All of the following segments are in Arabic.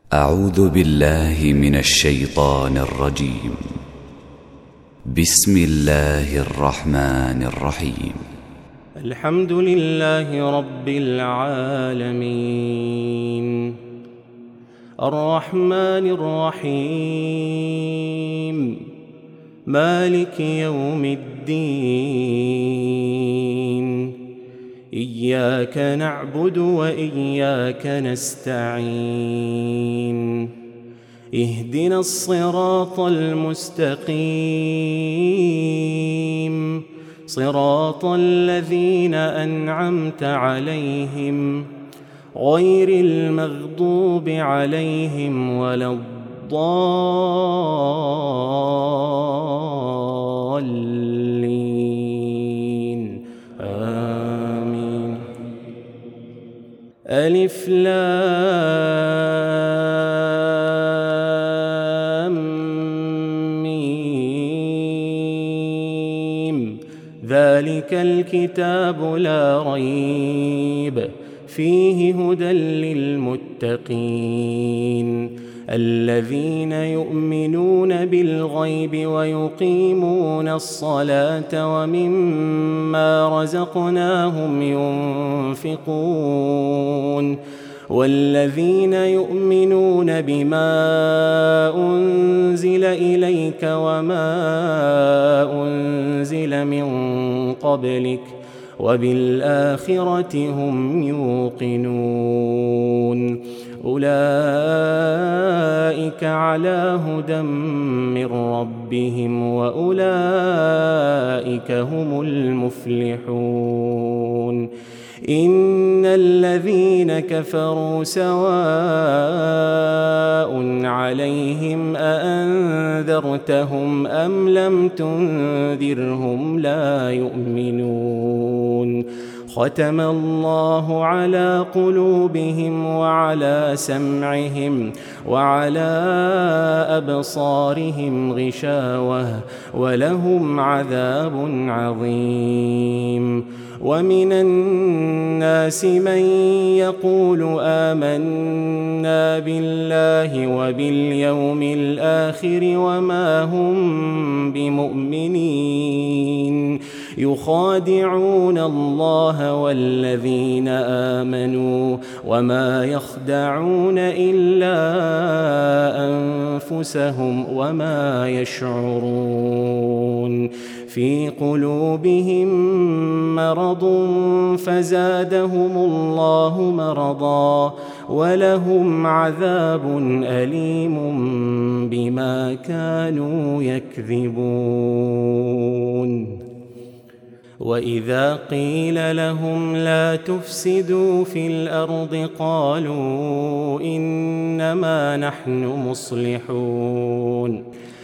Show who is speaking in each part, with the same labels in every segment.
Speaker 1: أعوذ بالله من الشيطان الرجيم. بسم الله الرحمن الرحيم.
Speaker 2: الحمد لله رب العالمين، الرحمن الرحيم، مالك يوم الدين، إياك نعبد وإياك نستعين، اهدنا الصراط المستقيم، صراط الذين أنعمت عليهم غير المغضوب عليهم ولا الضالين، آمين. ألف لام ميم، ذلك الكتاب لا ريب فيه هدى للمتقين الذين يؤمنون بالغيب ويقيمون الصلاة ومما رزقناهم ينفقون والذين يؤمنون بما أنزل إليك وما أنزل من قبلك وبالآخرة هم يوقنون أولئك على هدى من ربهم وأولئك هم المفلحون. إن الذين كفروا سواء عليهم أأنذرتهم أم لم تنذرهم لا يؤمنون. ختم الله على قلوبهم وعلى سمعهم وعلى أبصارهم غشاوة ولهم عذاب عظيم. ومن الناس من يقول آمنا بالله وباليوم الآخر وما هم بمؤمنين يخادعون الله والذين آمنوا وما يخدعون إلا أنفسهم وما يشعرون. في قلوبهم مرض فزادهم الله مرضا ولهم عذاب أليم بما كانوا يكذبون. وإذا قيل لهم لا تفسدوا في الأرض قالوا إنما نحن مصلحون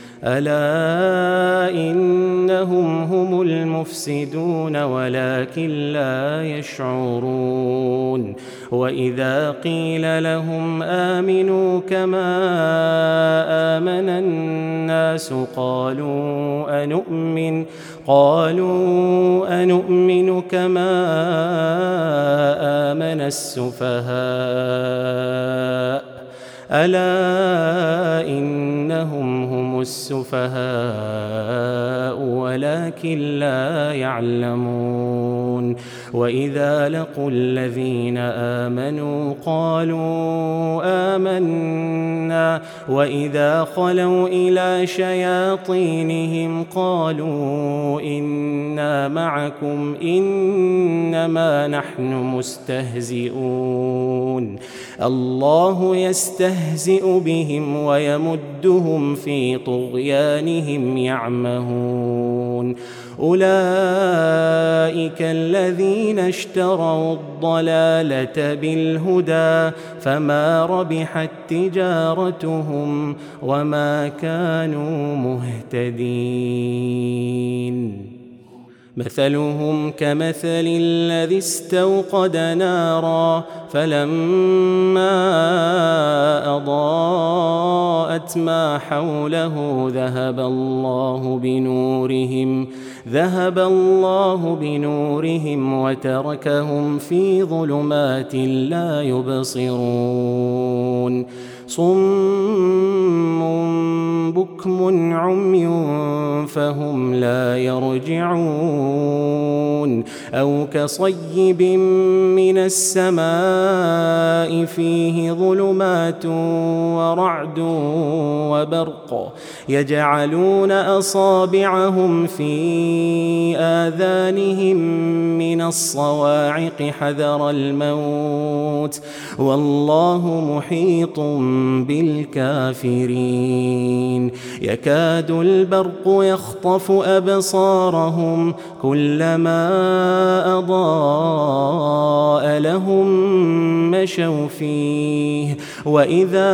Speaker 2: ألا إنهم هم المفسدون ولكن لا يشعرون. وإذا قيل لهم آمنوا كما آمن الناس قالوا أنؤمن كما آمن السفهاء ألا إنهم هم السفهاء ولكن لا يعلمون. وإذا لقوا الذين آمنوا قالوا آمنا وإذا خلوا إلى شياطينهم قالوا إنا معكم إنما نحن مستهزئون. الله يستهزئ بهم ويمدهم في طغيانهم يعمهون. أولئك الذين اشتروا الضلالة بالهدى فما ربحت تجارتهم وما كانوا مهتدين. مثلهم كمثل الذي استوقد نارا فلما أضاءت ما حوله ذهب الله بنورهم وتركهم في ظلمات لا يبصرون. صم بكم عمي فهم لا يرجعون أو كصيب من السماء فيه ظلمات ورعد وبرق يجعلون أصابعهم في آذانهم من الصواعق حذر الموت والله محيط بالكافرين يكاد البرق يخطف أبصارهم كلما أضاء لهم مشوا فيه وإذا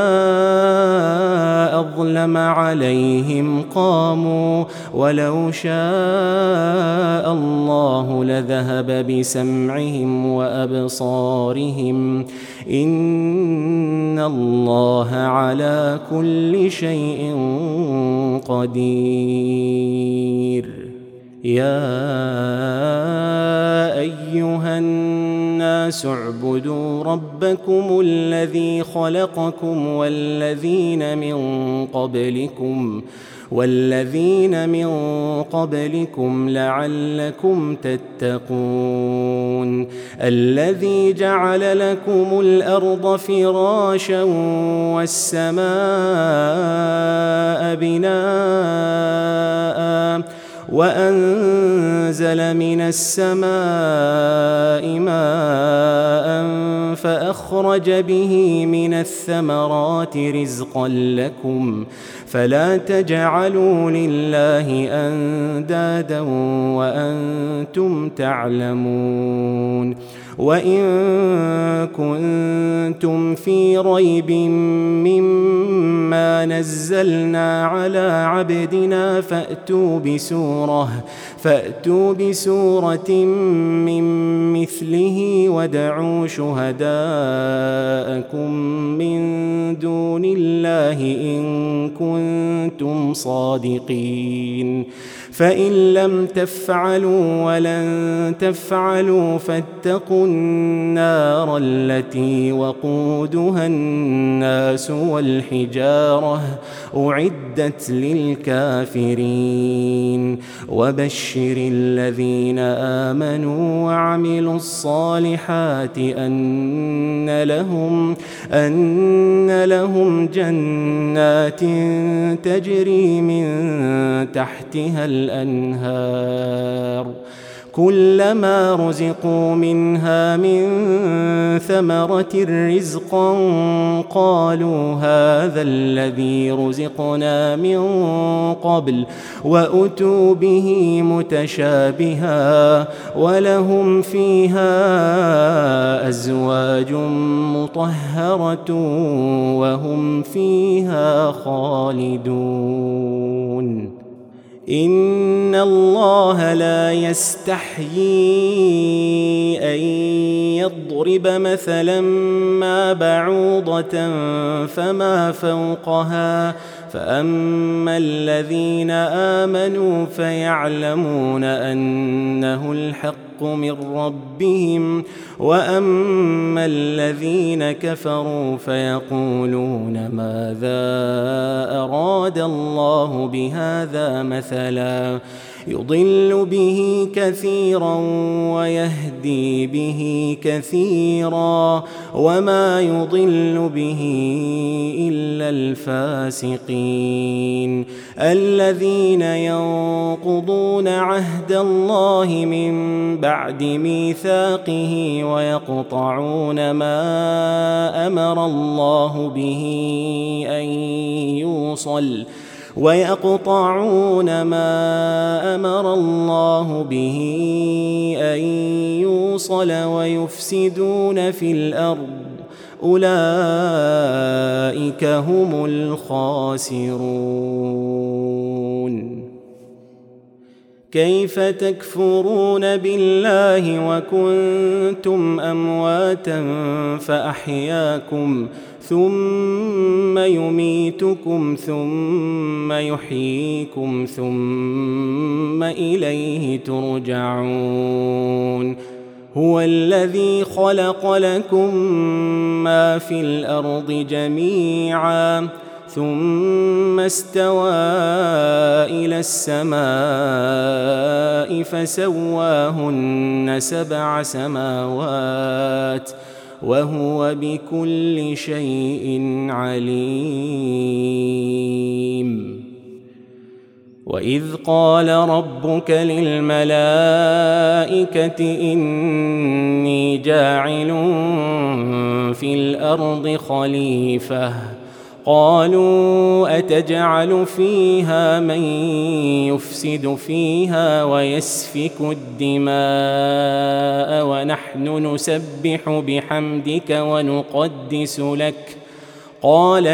Speaker 2: أظلم عليهم قاموا ولو شاء الله لذهب بسمعهم وأبصارهم إن الله على كل شيء قدير يا أيها الناس اعبدوا ربكم الذي خلقكم والذين من قبلكم لعلكم تتقون الذي جعل لكم الأرض فراشا والسماء بناء وأنزل من السماء ماء فأخرج به من الثمرات رزقا لكم فلا تجعلوا لله أندادا وأنتم تعلمون وإن كنتم في ريب مما نزلنا على عبدنا فأتوا بسورة من مثله وادعوا شهداءكم من دون الله إن كنتم صادقين فإن لم تفعلوا ولن تفعلوا فاتقوا النار التي وقودها الناس والحجارة أعدت للكافرين وبشر الذين آمنوا وعملوا الصالحات أن لهم جنات تجري من تحتها الأنهار كلما رزقوا منها من ثمرة رزقا قالوا هذا الذي رزقنا من قبل وأتوا به متشابها ولهم فيها أزواج مطهرة وهم فيها خالدون إن الله لا يستحيي أن يضرب مثلا ما بعوضة فما فوقها فأما الذين آمنوا فيعلمون أنه الحق من ربهم وأما الذين كفروا فيقولون ماذا أراد الله بهذا مثلا يضل به كثيرا ويهدي به كثيرا وما يضل به إلا الفاسقين الذين ينقضون عهد الله من بعد ميثاقه ويقطعون ما أمر الله به أن يوصل ويفسدون في الأرض أولئك هم الخاسرون كيف تكفرون بالله وكنتم أمواتا فأحياكم ثم يميتكم ثم يحييكم ثم إليه ترجعون هو الذي خلق لكم ما في الأرض جميعا ثم استوى إلى السماء فسواهن 7 سماوات وهو بكل شيء عليم. وإذ قال ربك للملائكة إني جاعل في الأرض خليفة قالوا أتجعل فيها من يفسد فيها ويسفك الدماء ونحن نسبح بحمدك ونقدس لك قال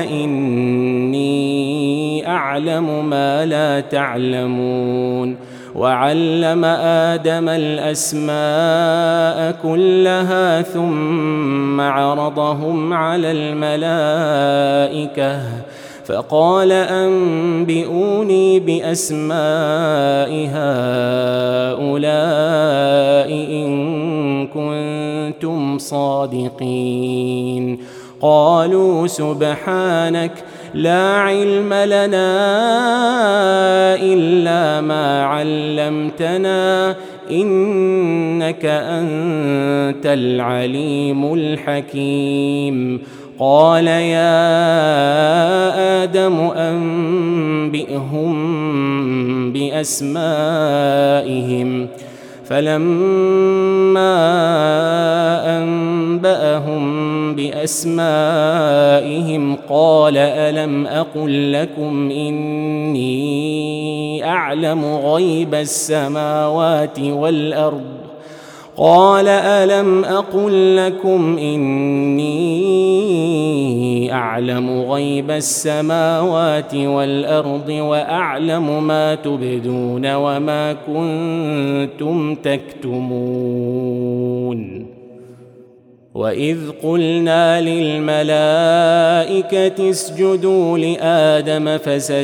Speaker 2: إني أعلم ما لا تعلمون. وعلم آدم الأسماء كلها ثم عرضهم على الملائكة فقال أنبئوني بأسماء هؤلاء إن كنتم صادقين. قالوا سبحانك لا علم لنا إلا ما علمتنا إنك أنت العليم الحكيم. قال يا آدم أنبئهم بأسمائهم فلما أنبأهم بأسمائهم قال ألم أقل لكم إني أعلم غيب السماوات والأرض قال ألم أقل لكم إني أعلم غيب السماوات والأرض وأعلم ما تبدون وما كنتم تكتمون. وإذ قلنا للملائكة اسجدوا لآدم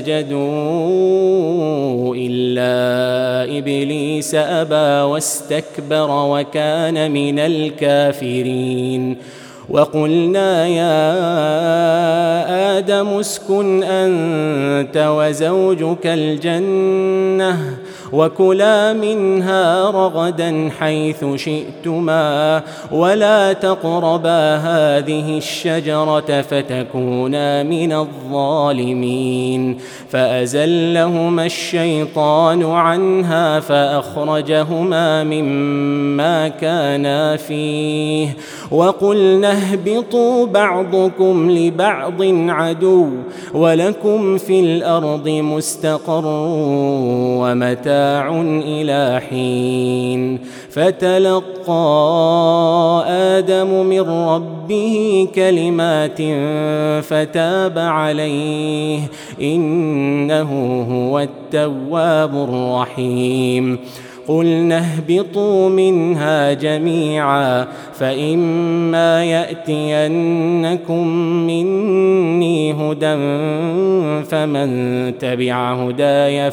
Speaker 2: فسجدوا إلا إبليس أبى واستكبر وكان من الكافرين. وقلنا يا آدم اسكن أنت وزوجك الجنة وكلا منها رغدا حيث شئتما ولا تقربا هذه الشجرة فتكونا من الظالمين. فأزلهما الشيطان عنها فأخرجهما مما كانا فيه وقلنا اهبطوا بعضكم لبعض عدو ولكم في الأرض مستقر ومتاع إلى حين. فتلقى آدم من ربه كلمات فتاب عليه إنه هو التواب الرحيم. قلنا اهبطوا منها جميعا فإما يأتينكم مني هدى فمن تبع هداي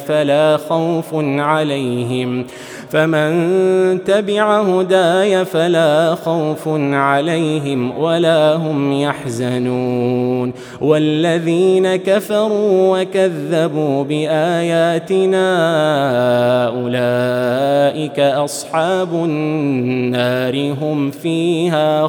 Speaker 2: فلا خوف عليهم ولا هم يحزنون. والذين كفروا وكذبوا بآياتنا أولئك أصحاب النار هم فيها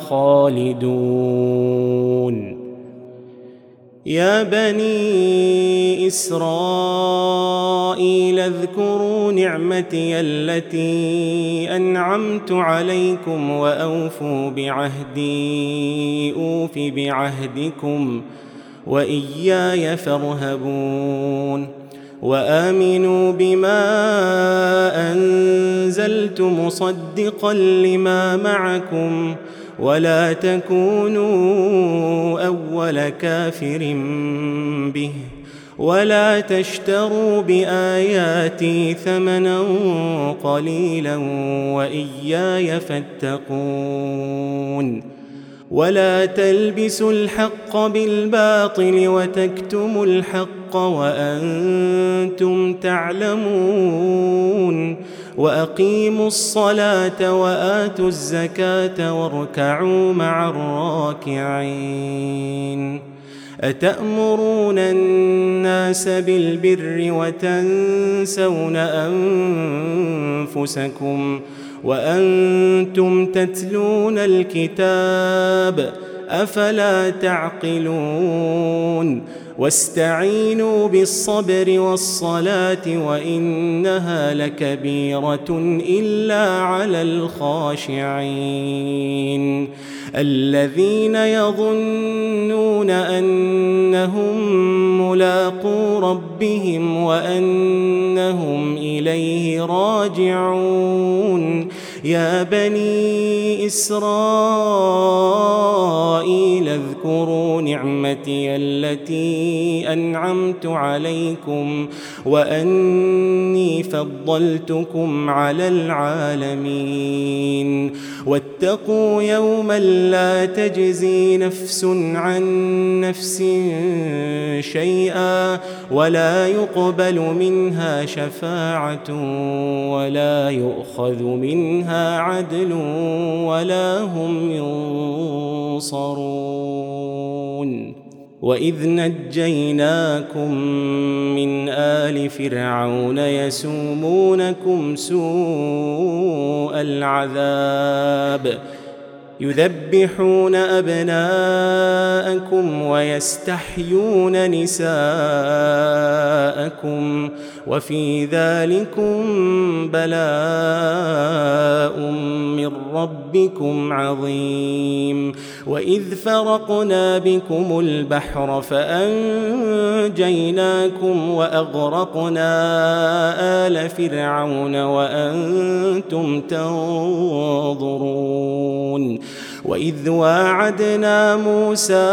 Speaker 2: خالدون. يا بني إسرائيل اذكروا نعمتي التي أنعمت عليكم وأوفوا بعهدي أوف بعهدكم وإياي فارهبون. وآمنوا بما أنزلت مصدقا لما معكم ولا تكونوا أول كافر به ولا تشتروا بآياتي ثمنا قليلا وإياي فاتقون. ولا تلبسوا الحق بالباطل وتكتموا الحق وأنتم تعلمون. وأقيموا الصلاة وآتوا الزكاة واركعوا مع الراكعين أتأمرون الناس بالبر وتنسون أنفسكم وأنتم تتلون الكتاب أفلا تعقلون واستعينوا بالصبر والصلاة وإنها لكبيرة إلا على الخاشعين الذين يظنون أنهم ملاقو ربهم وأنهم إليه راجعون يا بني إسرائيل اذكروا نعمتي التي أنعمت عليكم وأني فضلتكم على العالمين واتقوا يوما لا تجزي نفس عن نفس شيئا ولا يقبل منها شفاعة ولا يؤخذ منها عدل ولا هم ينصرون وإذ نجيناكم من آل فرعون يسومونكم سوء العذاب يذبحون أبناءكم ويستحيون نساءكم وفي ذلكم بلاء من ربكم عظيم وإذ فرقنا بكم البحر فأنجيناكم وأغرقنا آل فرعون وأنتم تنظرون وإذ واعدنا موسى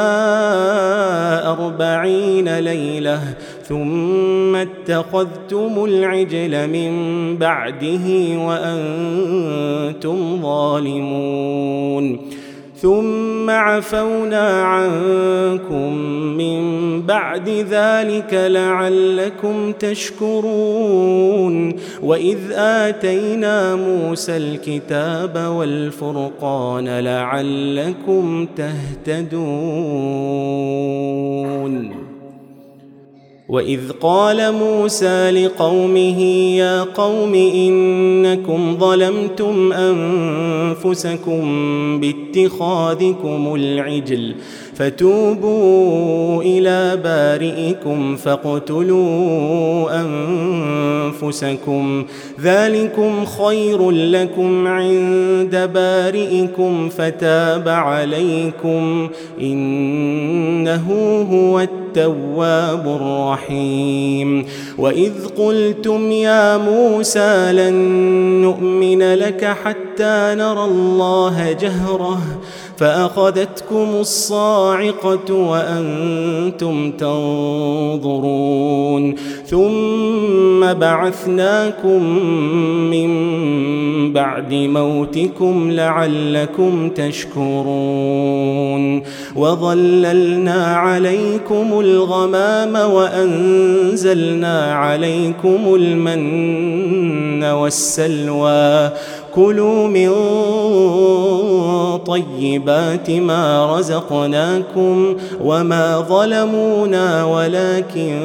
Speaker 2: 40 ليلة ثم اتخذتم العجل من بعده وأنتم ظالمون ثم عفونا عنكم من بعد ذلك لعلكم تشكرون وإذ آتينا موسى الكتاب والفرقان لعلكم تهتدون وإذ قال موسى لقومه يا قوم إنكم ظلمتم أنفسكم باتخاذكم العجل فتوبوا إلى بارئكم فاقتلوا أنفسكم ذلكم خير لكم عند بارئكم فتاب عليكم إنه هو التواب الرحيم وإذ قلتم يا موسى لن نؤمن لك حتى نرى الله جهرة فأخذتكم الصاعقة وأنتم تنظرون ثم بعثناكم من بعد موتكم لعلكم تشكرون وظللنا عليكم الغمام وأنزلنا عليكم المن والسلوى كلوا من طيبات ما رزقناكم وما ظلمونا ولكن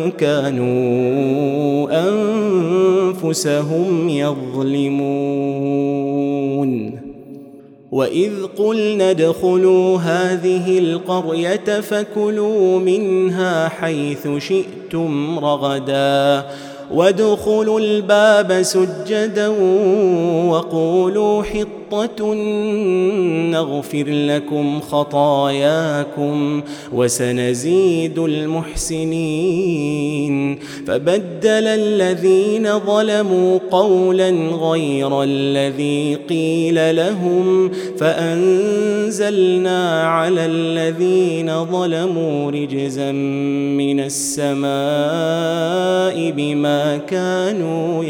Speaker 2: كانوا أنفسهم يظلمون وإذ قلنا ادخلوا هذه القرية فكلوا منها حيث شئتم رغدا وادخلوا الباب سجدا وقولوا حطة نغفر لكم خطاياكم وسنزيد المحسنين فبدل الذين ظلموا قولا غير الذي قيل لهم فأنزلنا على الذين ظلموا رجزا من السماء بما كانوا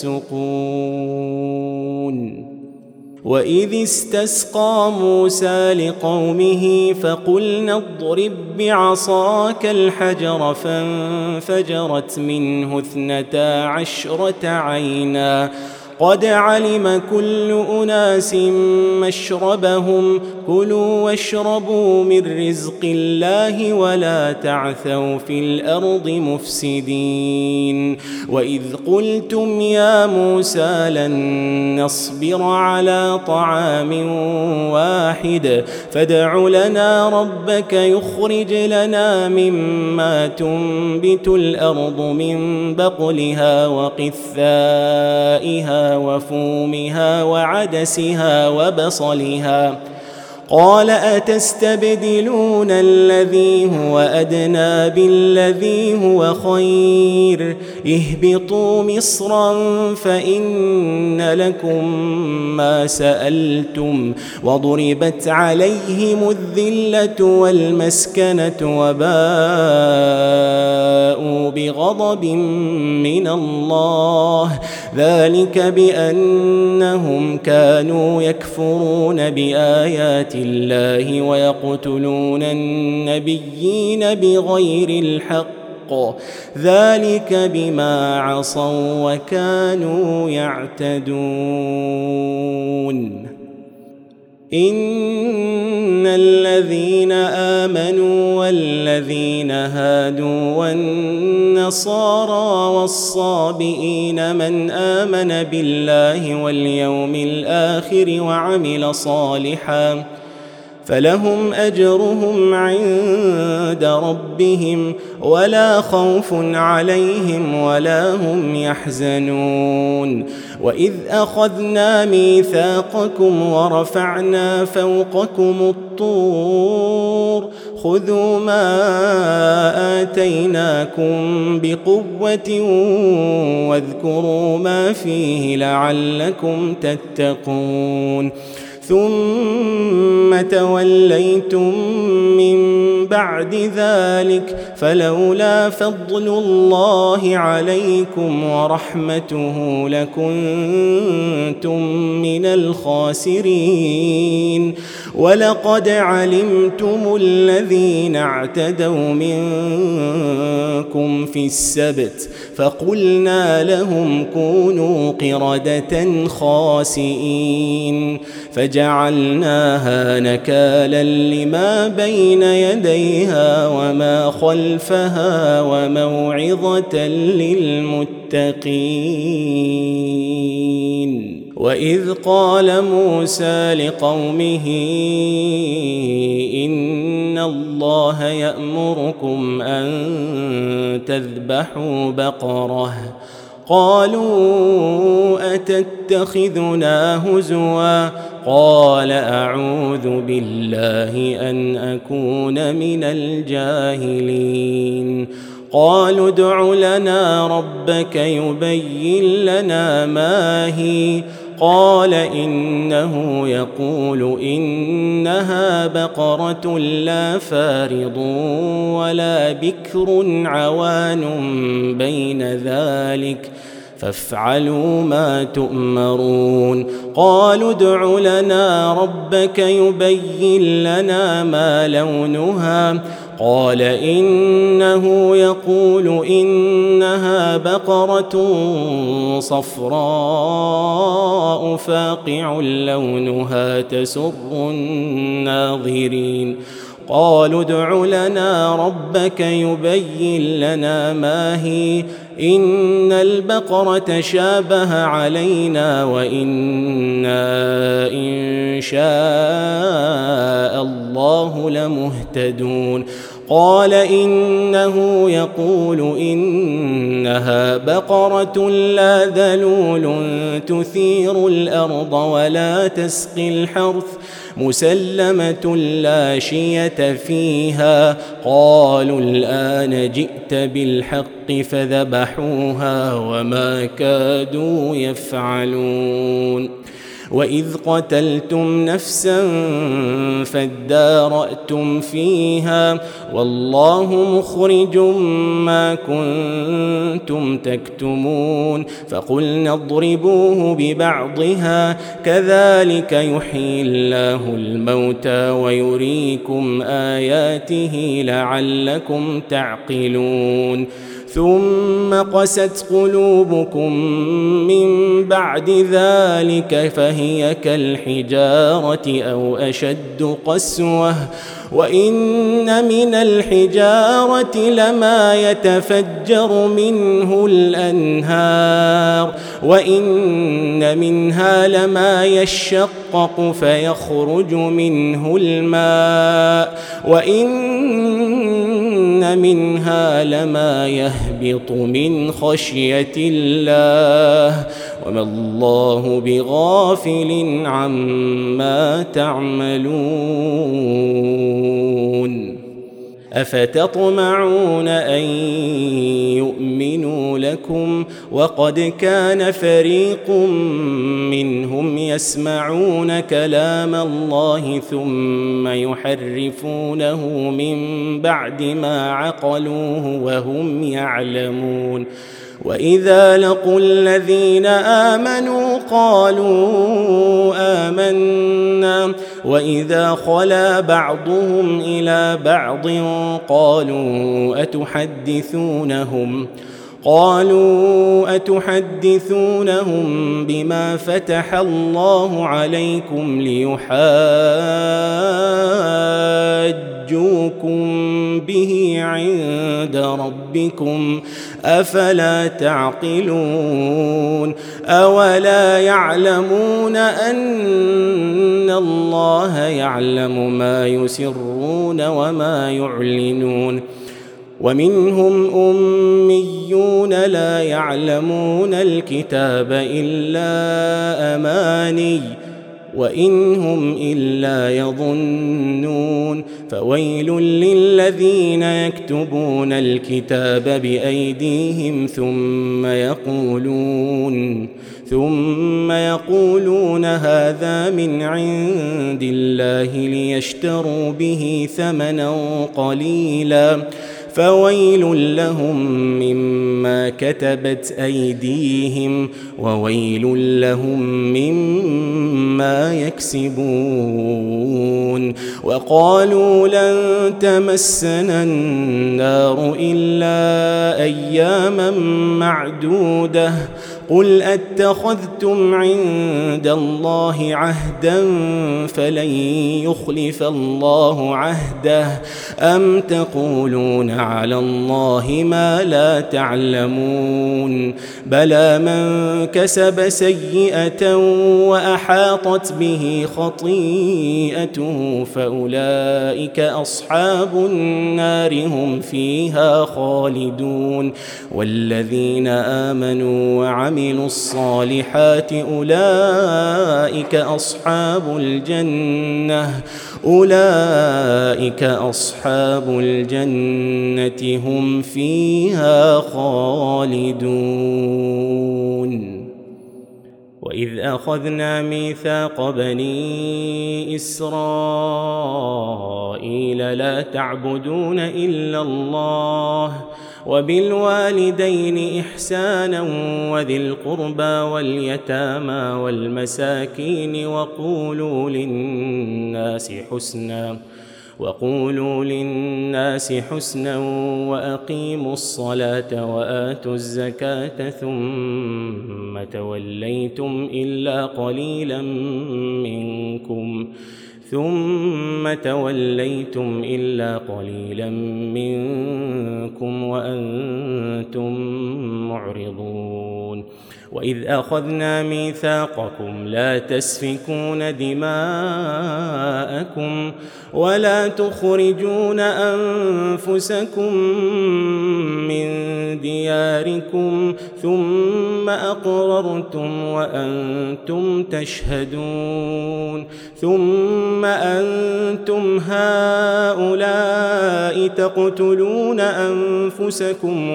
Speaker 2: يفسقون وإذ استسقى موسى لقومه فقلنا اضرب بعصاك الحجر فانفجرت منه 12 عينا قد علم كل أناس مشربهم كلوا واشربوا من رزق الله ولا تعثوا في الأرض مفسدين وإذ قلتم يا موسى لن نصبر على طعام واحد فادع لنا ربك يخرج لنا مما تنبت الأرض من بقلها وقثائها وفومها وعدسها وبصلها قال أتستبدلون الذي هو أدنى بالذي هو خير اهبطوا مصرا فإن لكم ما سألتم وضربت عليهم الذلة والمسكنة وباءوا بغضب من الله ذلك بأنهم كانوا يكفرون بآيات الله ويقتلون النبيين بغير الحق ذلك بما عصوا وكانوا يعتدون إن الذين آمنوا والذين هادوا والنصارى والصابئين من آمن بالله واليوم الآخر وعمل صالحا فلهم أجرهم عند ربهم ولا خوف عليهم ولا هم يحزنون وإذ أخذنا ميثاقكم ورفعنا فوقكم الطور خذوا ما آتيناكم بقوة واذكروا ما فيه لعلكم تتقون ثم توليتم من بعد ذلك فلولا فضل الله عليكم ورحمته لكنتم من الخاسرين ولقد علمتم الذين اعتدوا منكم في السبت فقلنا لهم كونوا قردة خاسئين فجعلناها نكالا لما بين يديها وما خلفها وموعظة للمتقين وإذ قال موسى لقومه إن الله يأمركم أن تذبحوا بقرة قالوا أتتخذنا هزوا قال أعوذ بالله أن أكون من الجاهلين قالوا ادع لنا ربك يبين لنا ما هي قال إنه يقول إنها بقرة لا فارض ولا بكر عوان بين ذلك فافعلوا ما تؤمرون قالوا ادع لنا ربك يبين لنا ما لونها قال إنه يقول إنها بقرة صفراء فاقع لونها تسر الناظرين قالوا ادع لنا ربك يبين لنا ما هي إن البقرة شابه علينا وإنا إن شاء الله لمهتدون قال إنه يقول إنها بقرة لا ذلول تثير الأرض ولا تسقي الحرث مسلمة لا شية فيها قالوا الآن جئت بالحق فذبحوها وما كادوا يفعلون وإذ قتلتم نفسا فادارأتم فيها والله مخرج ما كنتم تكتمون فقلنا اضربوه ببعضها كذلك يحيي الله الموتى ويريكم آياته لعلكم تعقلون ثم قست قلوبكم من بعد ذلك فهي كالحجارة أو أشد قسوة وإن من الحجارة لما يتفجر منه الأنهار وإن منها لما يشقق فيخرج منه الماء وإن منها لما يهبط من خشية الله وما الله بغافل عما تعملون أفتطمعون أن يؤمنوا لكم وقد كان فريق منهم يسمعون كلام الله ثم يحرفونه من بعد ما عقلوه وهم يعلمون وإذا لقوا الذين آمنوا قالوا آمنا وإذا خلا بعضهم إلى بعض قالوا أتحدثونهم بما فتح الله عليكم ليحاجوكم به عند ربكم أفلا تعقلون أولا يعلمون أن الله يعلم ما يسرون وما يعلنون ومنهم أميون لا يعلمون الكتاب إلا أماني وإن هم إلا يظنون فويل للذين يكتبون الكتاب بأيديهم ثم يقولون هذا من عند الله ليشتروا به ثمنا قليلا فويل لهم مما كتبت أيديهم وويل لهم مما يكسبون وقالوا لن تمسنا النار إلا أياما معدودة قل أتخذتم عند الله عهدا فلن يخلف الله عهده أم تقولون على الله ما لا تعلمون بلى من كسب سيئة وأحاطت به خطيئته فأولئك أصحاب النار هم فيها خالدون والذين آمنوا وعملوا الصالحات أولئك أصحاب الجنة هم فيها خالدون وإذ أخذنا ميثاق بني إسرائيل لا تعبدون إلا الله وبالوالدين إحسانا وذي القربى واليتامى والمساكين وقولوا للناس حسنا وأقيموا الصلاة وآتوا الزكاة ثم توليتم إلا قليلا منكم وأنتم معرضون وإذ أخذنا ميثاقكم لا تسفكون دماءكم ولا تخرجون أنفسكم من دياركم ثم أقررتم وأنتم تشهدون ثم أنتم هؤلاء تقتلون أنفسكم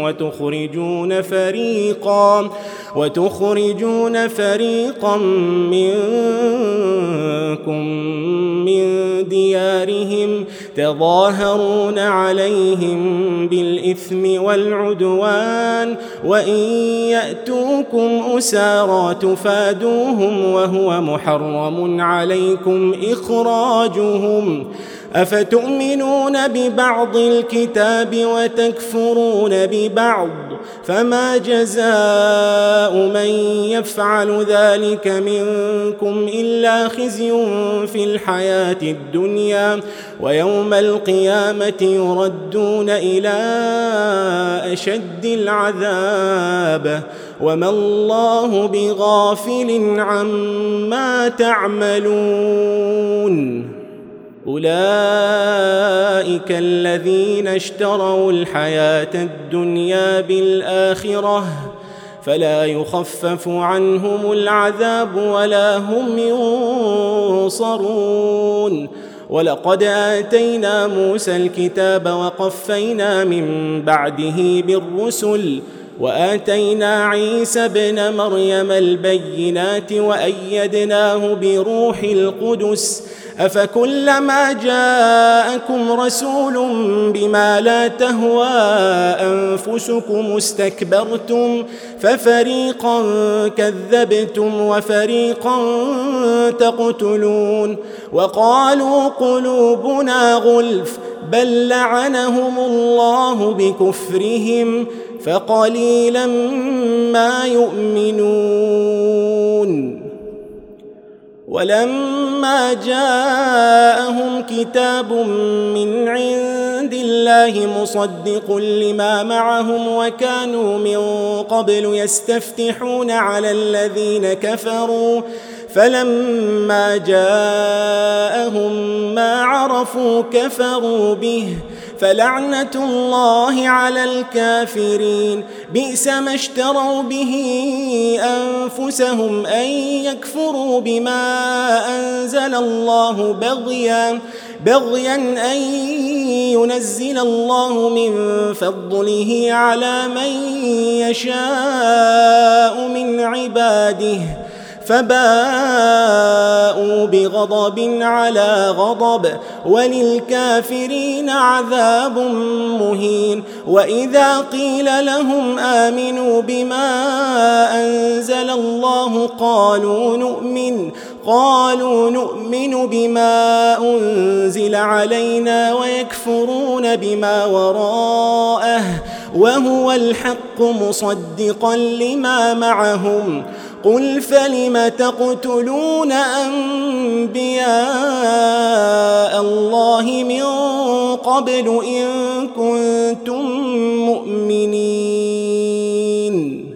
Speaker 2: وتخرجون فريقا منكم من ديارهم تظاهرون عليهم بالإثم والعدوان وإن يأتوكم أسارى تفادوهم وهو محرم عليكم إخراجهم أفتؤمنون ببعض الكتاب وتكفرون ببعض فما جزاء من يفعل ذلك منكم إلا خزي في الحياة الدنيا ويوم القيامة يردون إلى أشد العذاب وما الله بغافل عما تعملون أولئك الذين اشتروا الحياة الدنيا بالآخرة فلا يخفف عنهم العذاب ولا هم ينصرون ولقد آتينا موسى الكتاب وقفينا من بعده بالرسل وآتينا عيسى ابن مريم البينات وأيدناه بروح القدس أفكلما جاءكم رسول بما لا تهوى أنفسكم استكبرتم ففريقا كذبتم وفريقا تقتلون وقالوا قلوبنا غلف بل لعنهم الله بكفرهم فقليلا ما يؤمنون ولما جاءهم كتاب من عند الله مصدق لما معهم وكانوا من قبل يستفتحون على الذين كفروا فلما جاءهم ما عرفوا كفروا به فلعنة الله على الكافرين بئس ما اشتروا به أنفسهم أن يكفروا بما أنزل الله بغيا أن ينزل الله من فضله على من يشاء من عباده فباءوا بغضب على غضب وللكافرين عذاب مهين وإذا قيل لهم آمنوا بما أنزل الله قالوا نؤمن بما أنزل علينا ويكفرون بما وراءه وهو الحق مصدقا لما معهم قل فلم تقتلون أنبياء الله من قبل إن كنتم مؤمنين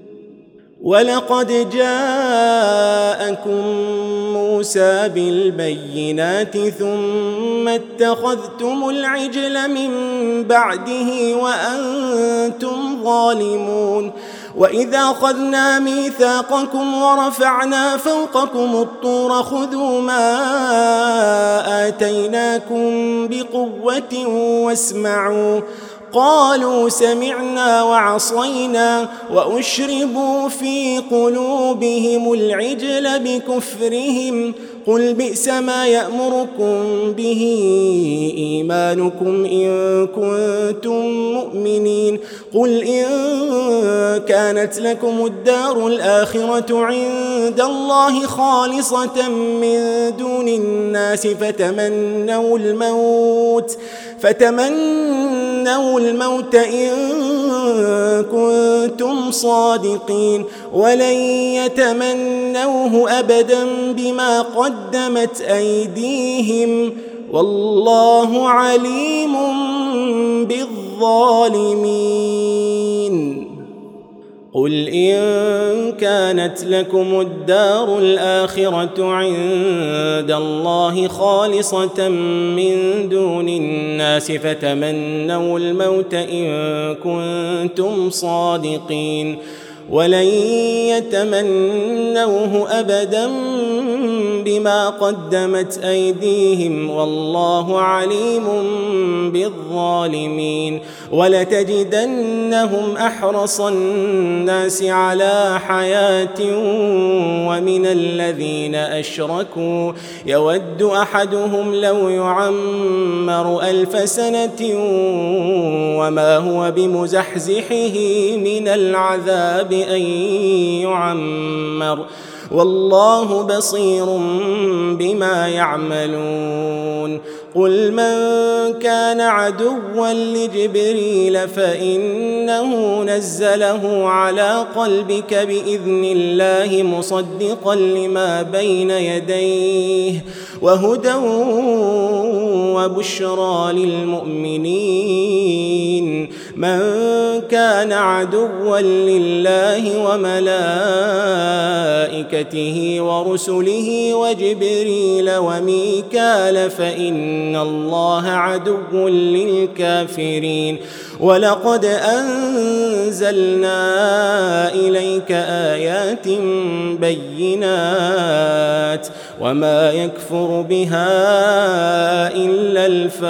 Speaker 2: ولقد جاءكم موسى بالبينات ثم اتخذتم العجل من بعده وأنتم ظالمون وإذا أخذنا ميثاقكم ورفعنا فوقكم الطور خذوا ما آتيناكم بقوة واسمعوا قالوا سمعنا وعصينا وأشربوا في قلوبهم العجل بكفرهم قل بئس ما يأمركم به إيمانكم إن كنتم مؤمنين قل إن كانت لكم الدار الآخرة عند الله خالصة من دون الناس فتمنوا الموت إن كنتم صادقين ولن يتمنوه أبدا بما قدمت أيديهم والله عليم بالظالمين قل إن كانت لكم الدار الآخرة عند الله خالصة من دون الناس فتمنوا الموت إن كنتم صادقين ولن يتمنوه أبدا بما قدمت أيديهم والله عليم بالظالمين ولتجدنهم أحرص الناس على حياة ومن الذين أشركوا يود أحدهم لو يعمر 1000 سنة وما هو بمزحزحه من العذاب أن يعمر والله بصير بما يعملون قل من كان عدوا لجبريل فإنه نزله على قلبك بإذن الله مصدقا لما بين يديه وهدى وبشرى للمؤمنين من كان عدوا لله وملائكته ورسله وجبريل وميكال فإن الله عدو للكافرين ولقد أنزلنا إليك آيات بينات وما يكفر بها إلا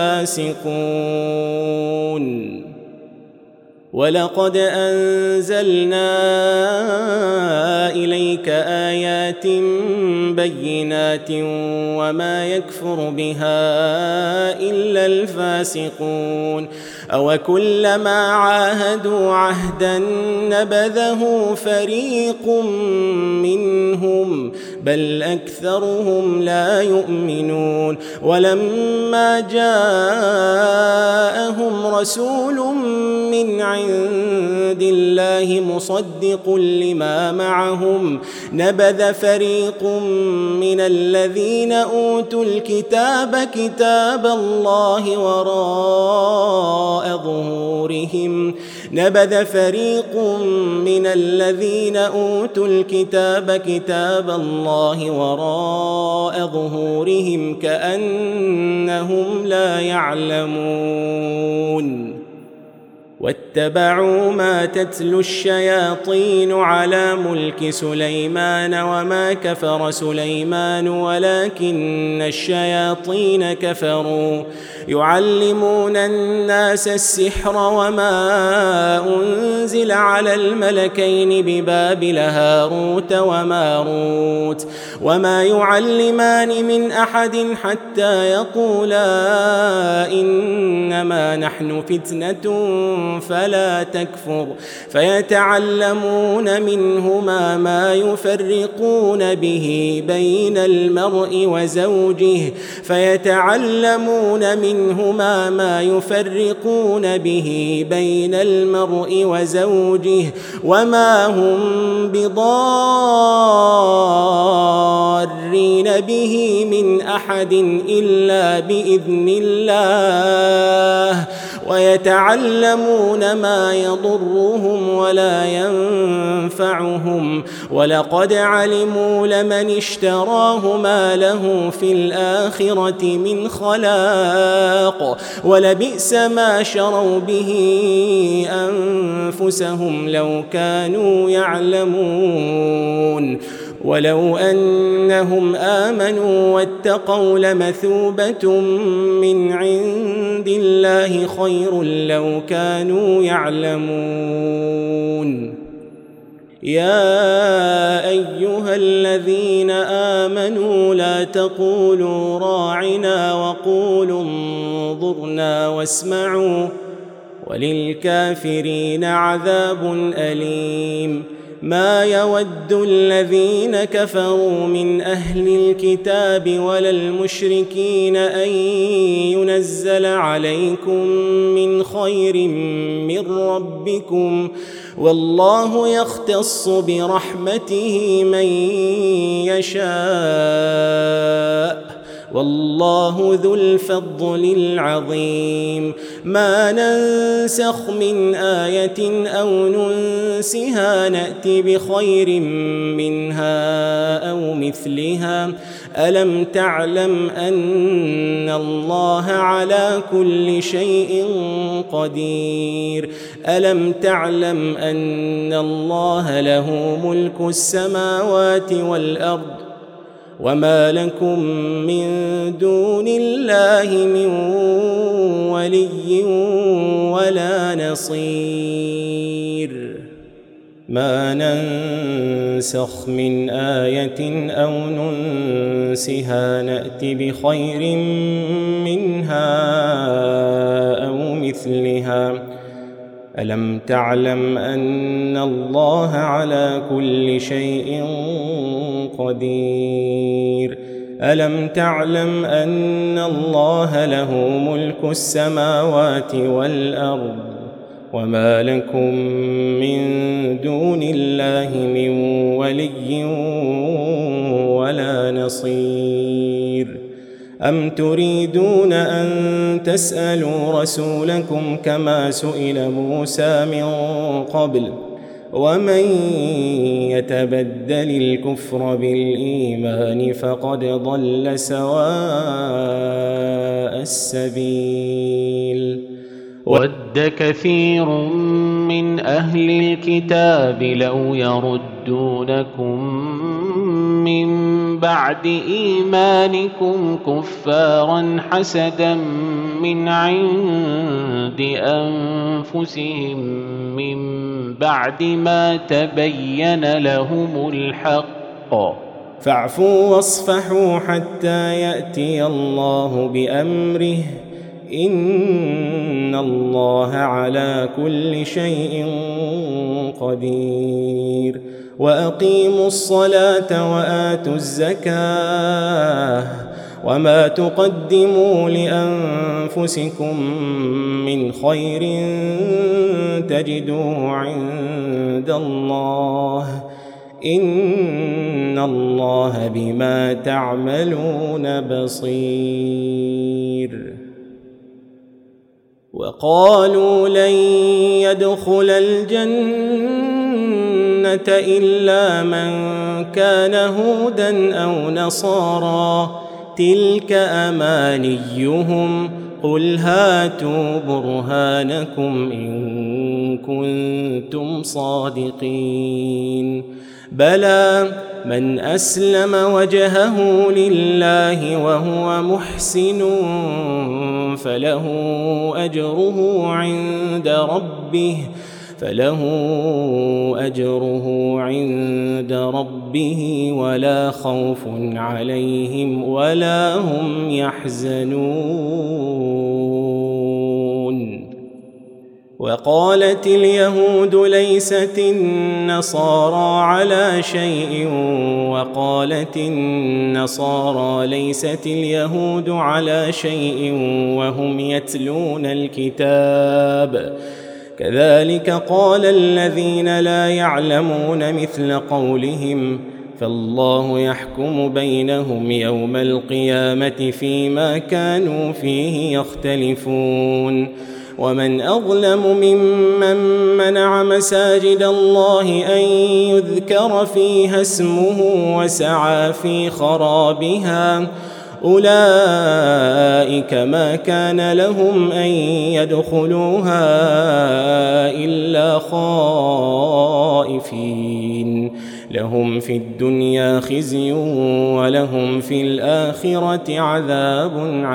Speaker 2: الفاسقون ولقد أنزلنا إليك آيات بينات وما يكفر بها إلا الفاسقون أوكلما عاهدوا عهدا نبذه فريق منهم بل أكثرهم لا يؤمنون ولما جاءهم رسول من عند الله مصدق لما معهم نبذ فريق من الذين أوتوا الكتاب كتاب الله وراء ظهورهم نبذ فريق من الذين أوتوا الكتاب كتاب الله وراء ظهورهم كأنهم لا يعلمون واتبعوا ما تتلو الشياطين على ملك سليمان وما كفر سليمان ولكن الشياطين كفروا يعلمون الناس السحر وما أنزل على الملكين ببابل هاروت وماروت وما يعلمان من أحد حتى يقولا إنما نحن فتنة فلا تكفر فيتعلمون منهما ما يفرقون به بين المرء وزوجه وما هم بضارين به من أحد إلا بإذن الله ويتعلمون ما يضرهم ولا ينفعهم ولقد علموا لمن اشتراه ما له في الآخرة من خلاق ولبئس ما شروا به أنفسهم لو كانوا يعلمون ولو أنهم آمنوا واتقوا لمثوبة من عند الله خير لو كانوا يعلمون يا أيها الذين آمنوا لا تقولوا راعنا وقولوا انظرنا واسمعوا وللكافرين عذاب أليم ما يود الذين كفروا من أهل الكتاب ولا المشركين أن ينزل عليكم من خير من ربكم والله يختص برحمته من يشاء والله ذو الفضل العظيم ما ننسخ من آية أو ننسها نأت بخير منها أو مثلها ألم تعلم أن الله على كل شيء قدير ألم تعلم أن الله له ملك السماوات والأرض وما لكم من دون الله من ولي ولا نصير ما ننسخ من آية أو ننسها نأت بخير منها أو مثلها ألم تعلم أن الله على كل شيء قدير ألم تعلم أن الله له ملك السماوات والأرض وما لكم من دون الله من ولي ولا نصير أم تريدون أن تسألوا رسولكم كما سئل موسى من قبل ومن يتبدل الكفر بالإيمان فقد ضل سواء السبيل
Speaker 3: ود كثير من أهل الكتاب لو يردونكم من بعد إيمانكم كفارا حسدا من عند أنفسهم من بعد ما تبين لهم الحق
Speaker 2: فاعفوا واصفحوا حتى يأتي الله بأمره إن الله على كل شيء قدير وأقيموا الصلاة وآتوا الزكاة وما تقدموا لأنفسكم من خير تجدوه عند الله إن الله بما تعملون بصير وقالوا لن يدخل الجنة إلا من كان هودا أو نصارى تلك أمانيهم قل هاتوا برهانكم إن كنتم صادقين بلى من أسلم وجهه لله وهو محسن فله أجره عند ربه ولا خوف عليهم ولا هم يحزنون وقالت اليهود ليست النصارى على شيء وقالت النصارى ليست اليهود على شيء وهم يتلون الكتاب كذلك قال الذين لا يعلمون مثل قولهم فالله يحكم بينهم يوم القيامة فيما كانوا فيه يختلفون ومن أظلم ممن منع مساجد الله أن يذكر فيها اسمه وسعى في خرابها أولئك ما كان لهم أن يدخلوها إلا خائفين لهم في الدنيا خزي ولهم في الآخرة عذاب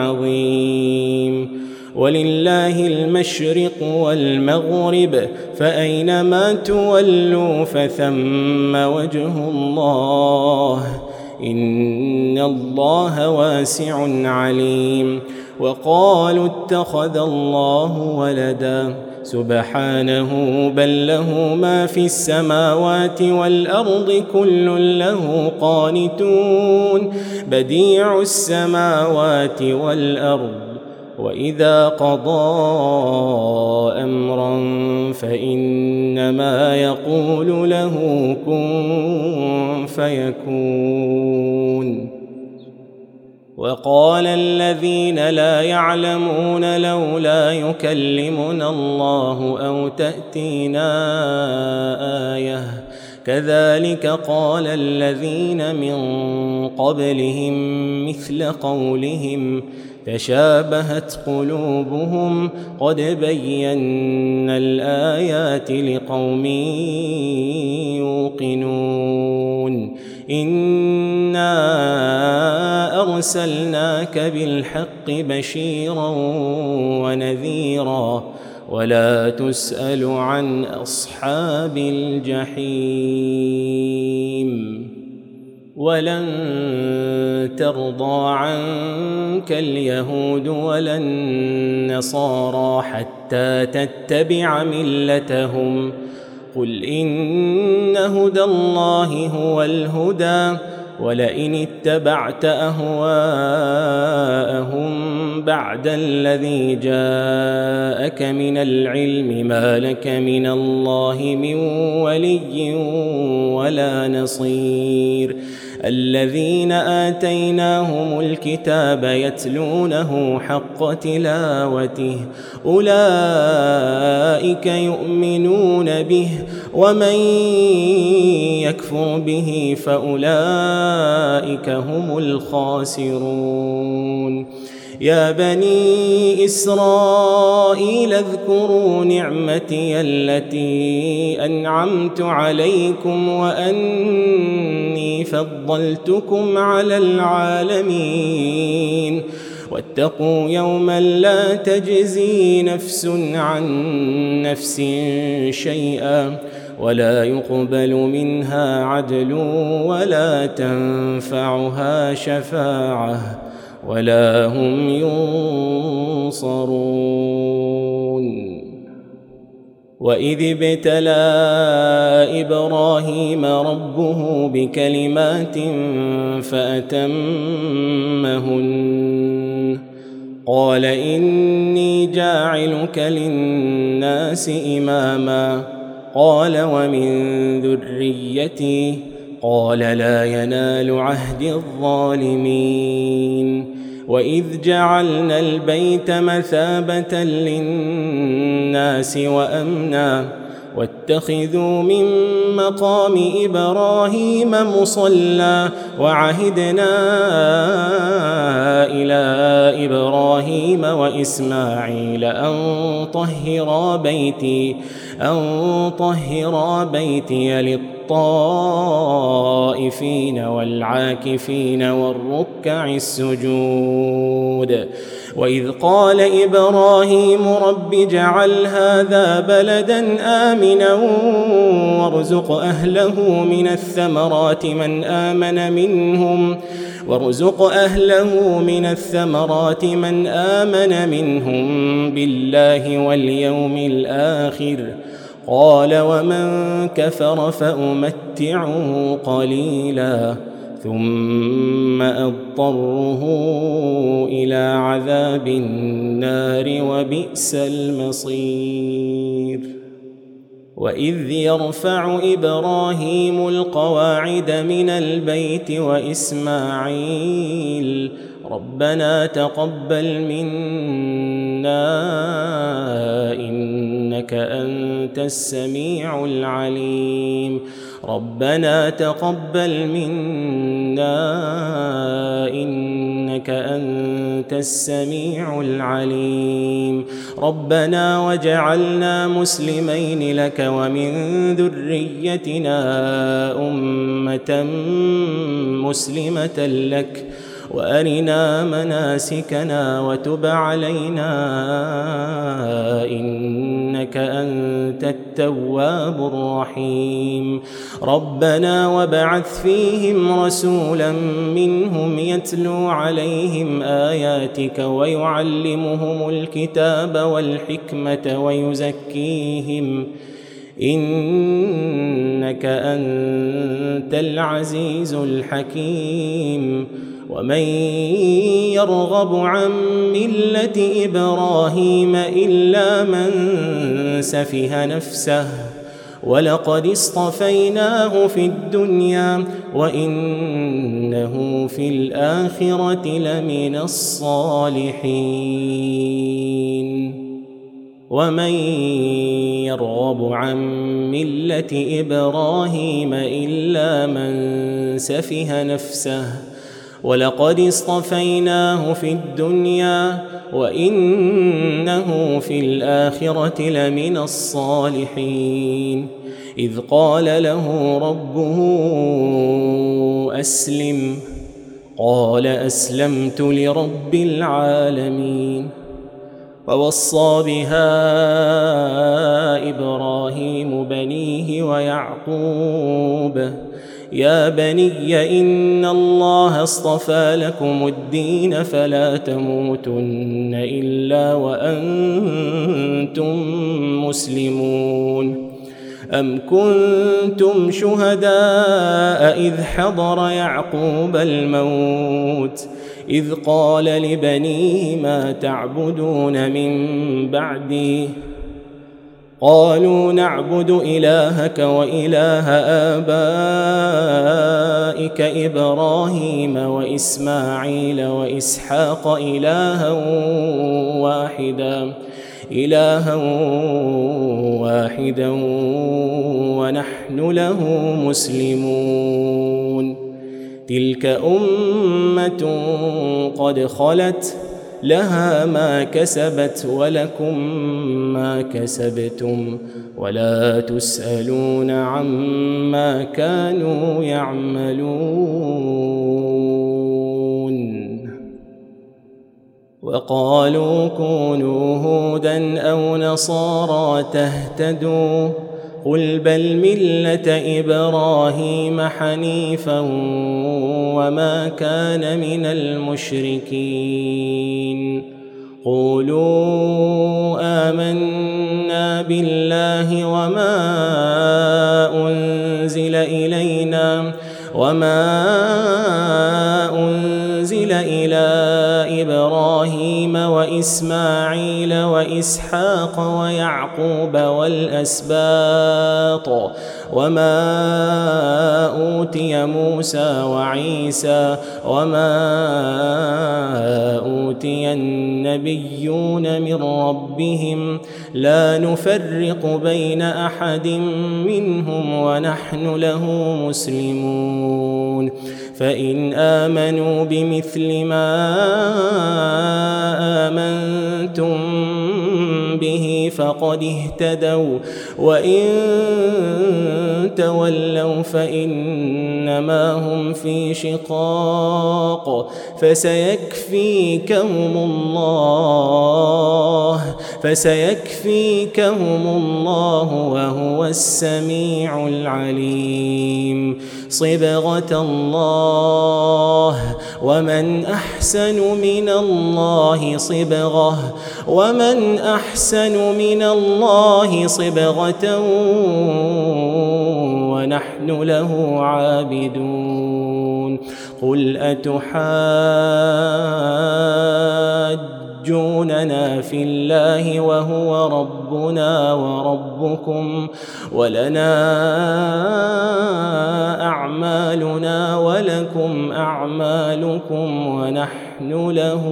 Speaker 2: عظيم ولله المشرق والمغرب فأينما تولوا فثم وجه الله إن الله واسع عليم وقالوا اتخذ الله ولدا سبحانه بل له ما في السماوات والأرض كل له قانتون بديع السماوات والأرض وإذا قضى أمرا فإنما يقول له كن فيكون وقال الذين لا يعلمون لولا يكلمنا الله أو تأتينا آية كذلك قال الذين من قبلهم مثل قولهم تشابهت قلوبهم قد بينا الآيات لقوم يوقنون إنا أرسلناك بالحق بشيرا ونذيرا ولا تسأل عن أصحاب الجحيم ولن ترضى عنك اليهود ولا النصارى حتى تتبع ملتهم قل إن هدى الله هو الهدى ولئن اتبعت أهواءهم بعد الذي جاءك من العلم ما لك من الله من ولي ولا نصير. الذين آتيناهم الكتاب يتلونه حق تلاوته أولئك يؤمنون به ومن يكفر به فأولئك هم الخاسرون. يا بني إسرائيل اذكروا نعمتي التي أنعمت عليكم وأني فضلتكم على العالمين. واتقوا يوما لا تجزي نفس عن نفس شيئا ولا يقبل منها عدل ولا تنفعها شفاعة ولا هم ينصرون. وإذ ابتلى إبراهيم ربه بكلمات فأتمهن قال إني جاعلك للناس إماما قال ومن ذريتي قال لا ينال عهد الظالمين. وإذ جعلنا البيت مثابة للناس وأمنا واتخذوا من مقام إبراهيم مصلى وعهدنا إلى إبراهيم وإسماعيل أن طهرا بيتي للطائفين والعاكفين والركع السجود. وإذ قال إبراهيم رب اجعل هذا بلدا آمنا وارزق أهله من الثمرات من آمن منهم بالله واليوم الآخر قال ومن كفر فأمتعه قليلا ثم أضطره إلى عذاب النار وبئس المصير. وإذ يرفع إبراهيم القواعد من البيت وإسماعيل ربنا تقبل منا إنك أنت السميع العليم ربنا تقبل منا إنك أنت السميع العليم ربنا وجعلنا مسلمين لك ومن ذريتنا أمة مسلمة لك وأرنا مناسكنا وتب علينا إنك أنت التواب الرحيم ربنا وابعث فيهم رسولا منهم يتلو عليهم آياتك ويعلمهم الكتاب والحكمة ويزكيهم إنك أنت العزيز الحكيم ومن يرغب عن ملة إبراهيم إلا من سفه نفسه ولقد اصطفيناه في الدنيا وإنه في الآخرة لمن الصالحين ومن يرغب عن ملة إبراهيم إلا من سفه نفسه ولقد اصطفيناه في الدنيا وإنه في الآخرة لمن الصالحين إذ قال له ربه أسلم قال أسلمت لرب العالمين ووصى بها إبراهيم بنيه ويعقوب يا بني إن الله اصطفى لكم الدين فلا تموتن إلا وأنتم مسلمون أم كنتم شهداء إذ حضر يعقوب الموت إذ قال لبنيه ما تعبدون من بعدي قالوا نعبد إلهك وإله آبائك إبراهيم وإسماعيل وإسحاق إلها واحدا ونحن له مسلمون تلك أمة قد خلت لها ما كسبت ولكم ما كسبتم ولا تسألون عما كانوا يعملون وقالوا كونوا هودا أو نصارى تهتدوا قل بل ملة إبراهيم حنيفا وما كان من المشركين قولوا آمنا بالله وما أنزل إلى إبراهيم وإسماعيل وإسحاق ويعقوب والأسباط وما أوتي موسى وعيسى وما أوتي النبيون من ربهم لا نفرق بين أحد منهم ونحن له مسلمون فإن آمنوا بمثل ما آمنتم به فقد اهتدوا وإن تولوا فإنما هم في شقاق فسيكفيكهم الله وهو السميع العليم صبغة الله ومن أحسن من الله صبغة ونحن له عابدون قل أتحاجوننا في الله وهو ربنا وربكم ولنا أعمالنا ولكم أعمالكم ونحن له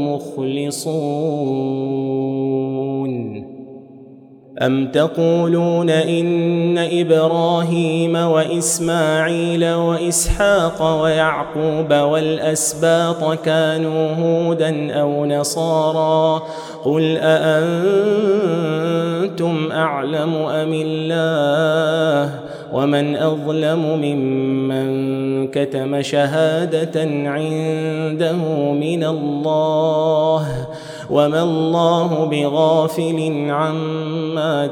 Speaker 2: مخلصون أم تقولون إن إبراهيم وإسماعيل وإسحاق ويعقوب والأسباط كانوا هودا أو نصارى قل أأنتم أعلم أم الله ومن أظلم ممن كتم شهادة عنده من الله وما الله بغافل عما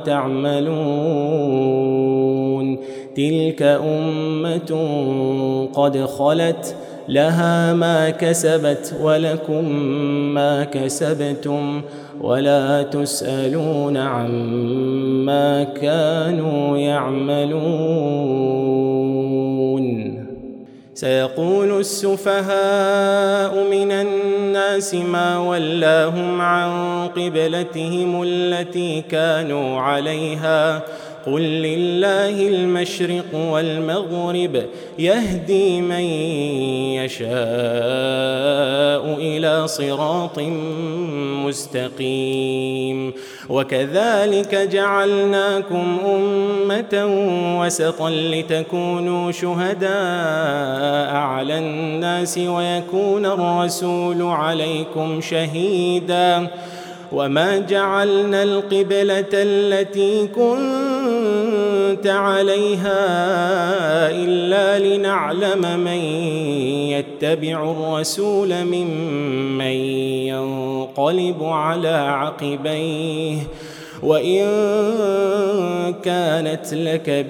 Speaker 2: تعملون تلك أمة قد خلت لها ما كسبت ولكم ما كسبتم ولا تسألون عما كانوا يعملون سيقول السفهاء من الناس ما ولاهم عن قبلتهم التي كانوا عليها قل لله المشرق والمغرب يهدي من يشاء إلى صراط مستقيم وكذلك جعلناكم أمة وسطا لتكونوا شهداء على الناس ويكون الرسول عليكم شهيدا وما جعلنا القبلة التي كنت عليها إلا لنعلم من يتبع الرسول ممن ينقلب على عقبيه وإن كانت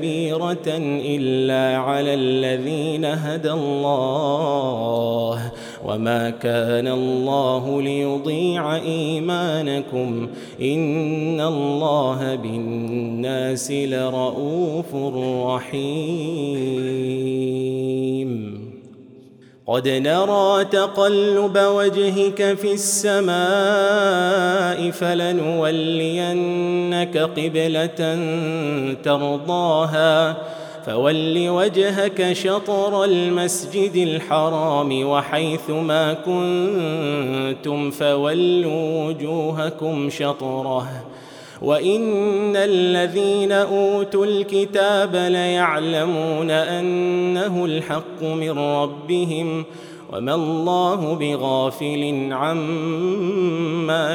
Speaker 2: لكبيرة إلا على الذين هدى الله وما كان الله ليضيع إيمانكم إن الله بالناس لرءوف رحيم قد نرى تقلب وجهك في السماء فلنولينك قبلة ترضاها فول وجهك شطر المسجد الحرام وحيث ما كنتم فولوا وجوهكم شطره وإن الذين أوتوا الكتاب ليعلمون أنه الحق من ربهم وما الله بغافل عما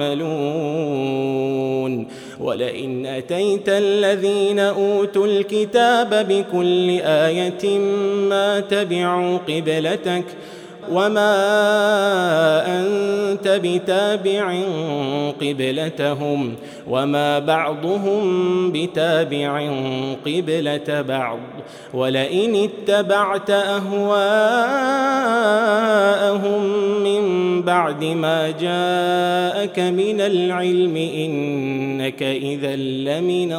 Speaker 2: يعملون ولئن أتيت الذين أوتوا الكتاب بكل آية ما تبعوا قبلتك وما أنت بتابع قبلتهم وما بعضهم بتابع قبلة بعض ولئن اتبعت أهواءهم من بعد ما جاءك من العلم إنك إذا لمن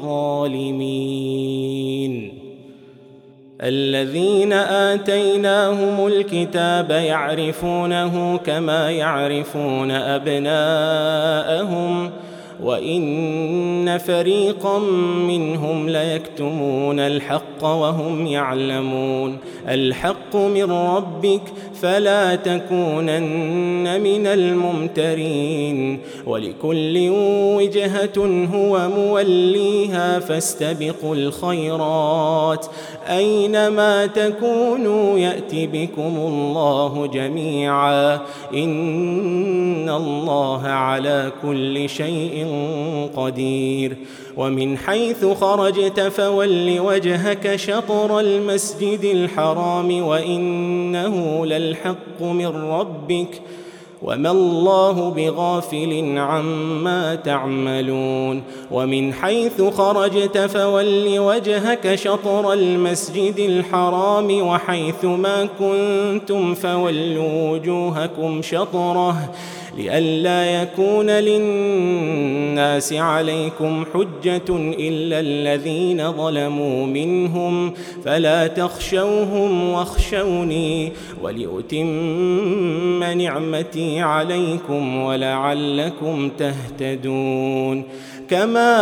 Speaker 2: الظالمين الذين آتيناهم الكتاب يعرفونه كما يعرفون أبناءهم وإن فريقا منهم ليكتمون الحق وهم يعلمون الحق من ربك فلا تكونن من الممترين ولكل وجهة هو موليها فاستبقوا الخيرات أينما تكونوا يأت بكم الله جميعا إن الله على كل شيء قدير ومن حيث خرجت فول وجهك شطر المسجد الحرام وإنه للحق من ربك وما الله بغافل عما تعملون ومن حيث خرجت فول وجهك شطر المسجد الحرام وحيث ما كنتم فولوا وجوهكم شطره لئلا يكون للناس عليكم حجة إلا الذين ظلموا منهم فلا تخشوهم واخشوني ولأتم نعمتي عليكم ولعلكم تهتدون كما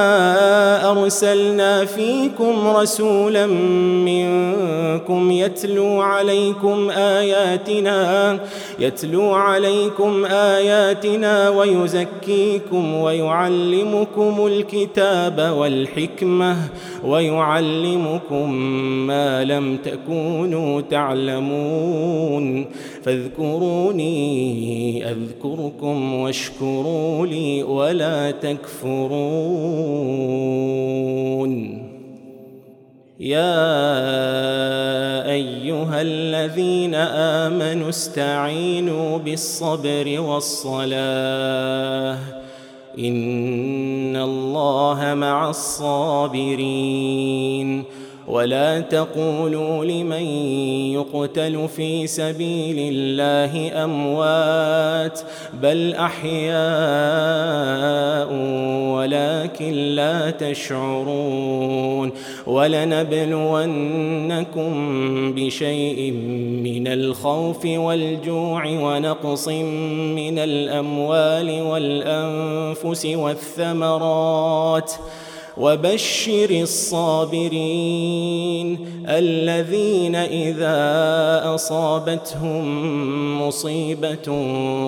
Speaker 2: أرسلنا فيكم رسولا منكم يتلو عليكم آياتنا ويزكيكم ويعلمكم الكتاب والحكمة ويعلمكم ما لم تكونوا تعلمون فاذكروني أذكركم واشكروا لي ولا تكفرون يا أيها الذين آمنوا استعينوا بالصبر والصلاة إن الله مع الصابرين ولا تقولوا لمن يقتل في سبيل الله أموات بل أحياء ولكن لا تشعرون ولنبلونكم بشيء من الخوف والجوع ونقص من الأموال والأنفس والثمرات وبشر الصابرين الذين إذا أصابتهم مصيبة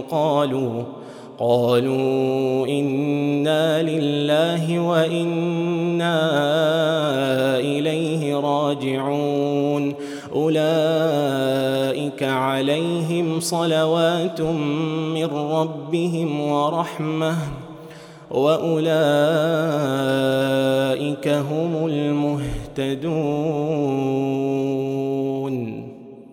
Speaker 2: قالوا إنا لله وإنا إليه راجعون أولئك عليهم صلوات من ربهم ورحمة وأولئك هم المهتدون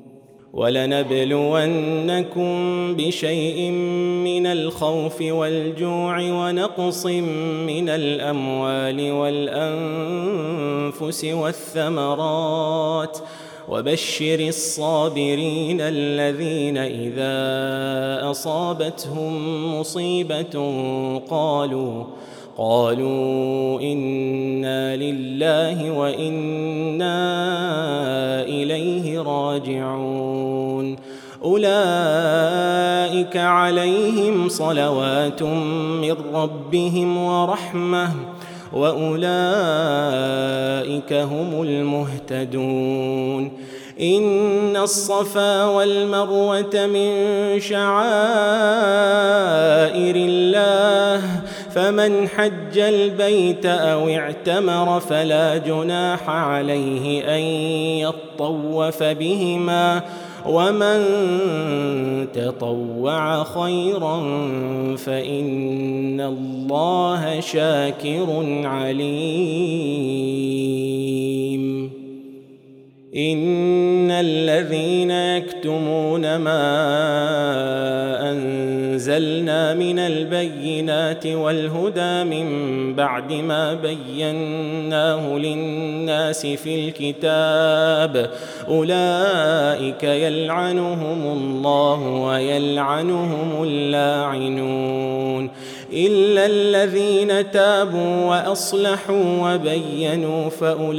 Speaker 2: ولنبلونكم بشيء من الخوف والجوع ونقص من الأموال والأنفس والثمرات وبشر الصابرين الذين إذا أصابتهم مصيبة قالوا إنا لله وإنا إليه راجعون أولئك عليهم صلوات من ربهم ورحمة وأولئك هم المهتدون إن الصفا والمروة من شعائر الله فمن حج البيت أو اعتمر فلا جناح عليه أن يطوف بهما ومن تطوع خيرا فإن الله شاكر عليم إن الذين يكتمون ما أنزلنا من البينات والهدى من بعد ما بيناه للناس في الكتاب أولئك يلعنهم الله ويلعنهم اللاعنون إلا الذين تابوا وأصلحوا وبينوا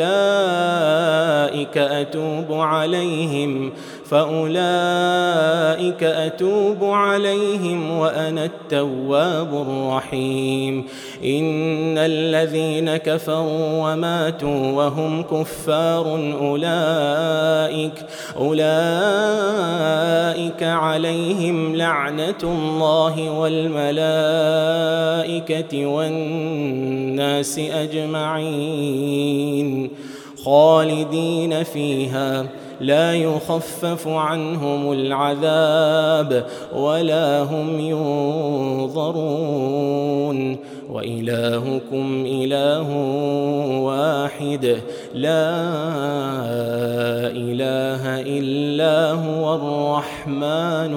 Speaker 2: فأولئك أتوب عليهم وأنا التواب الرحيم إن الذين كفروا وماتوا وهم كفار أولئك عليهم لعنة الله والملائكة والناس أجمعين خالدين فيها لا يخفف عنهم العذاب ولا هم ينظرون وإلهكم إله واحد لا إله إلا هو الرحمن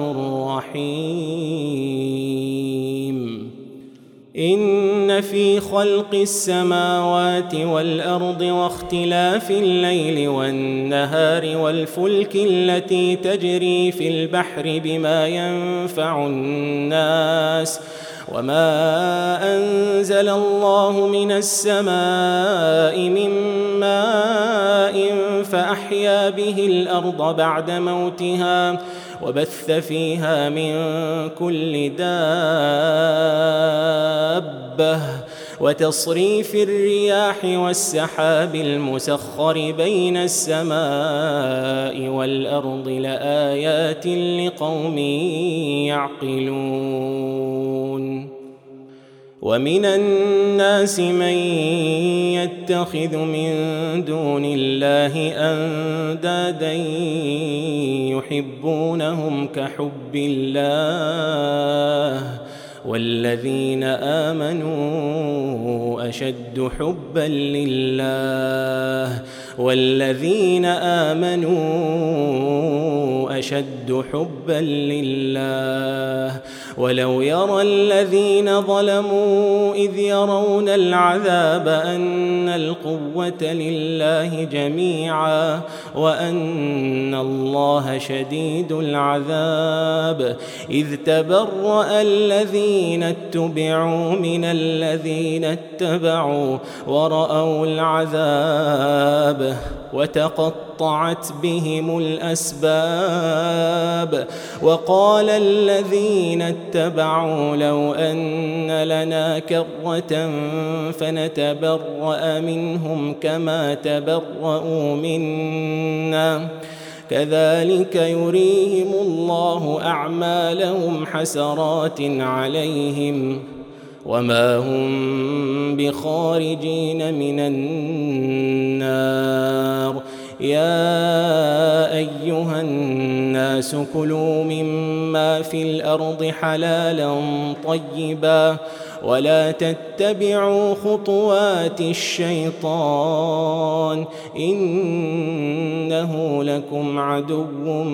Speaker 2: الرحيم إن في خلق السماوات والأرض واختلاف الليل والنهار والفلك التي تجري في البحر بما ينفع الناس وما أنزل الله من السماء من ماء فأحيا به الأرض بعد موتها وبث فيها من كل دابة وتصريف الرياح والسحاب المسخر بين السماء والأرض لآيات لقوم يعقلون ومن الناس من يتخذ من دون الله أندادا يحبونهم كحب الله والذين آمنوا أشد حبا لله ولو يرى الذين ظلموا إذ يرون العذاب أن القوة لله جميعا وأن الله شديد العذاب إذ تبرأ الذين اتبعوا من الذين اتبعوا ورأوا العذاب وتقطعت بهم الأسباب وقال الذين اتبعوا لو أن لنا كرة فنتبرأ منهم كما تبرأوا منا كذلك يريهم الله أعمالهم حسرات عليهم وما هم بخارجين من النار يا أيها الناس كلوا مما في الأرض حلالا طيبا ولا تتبعوا خطوات الشيطان إنه لكم عدو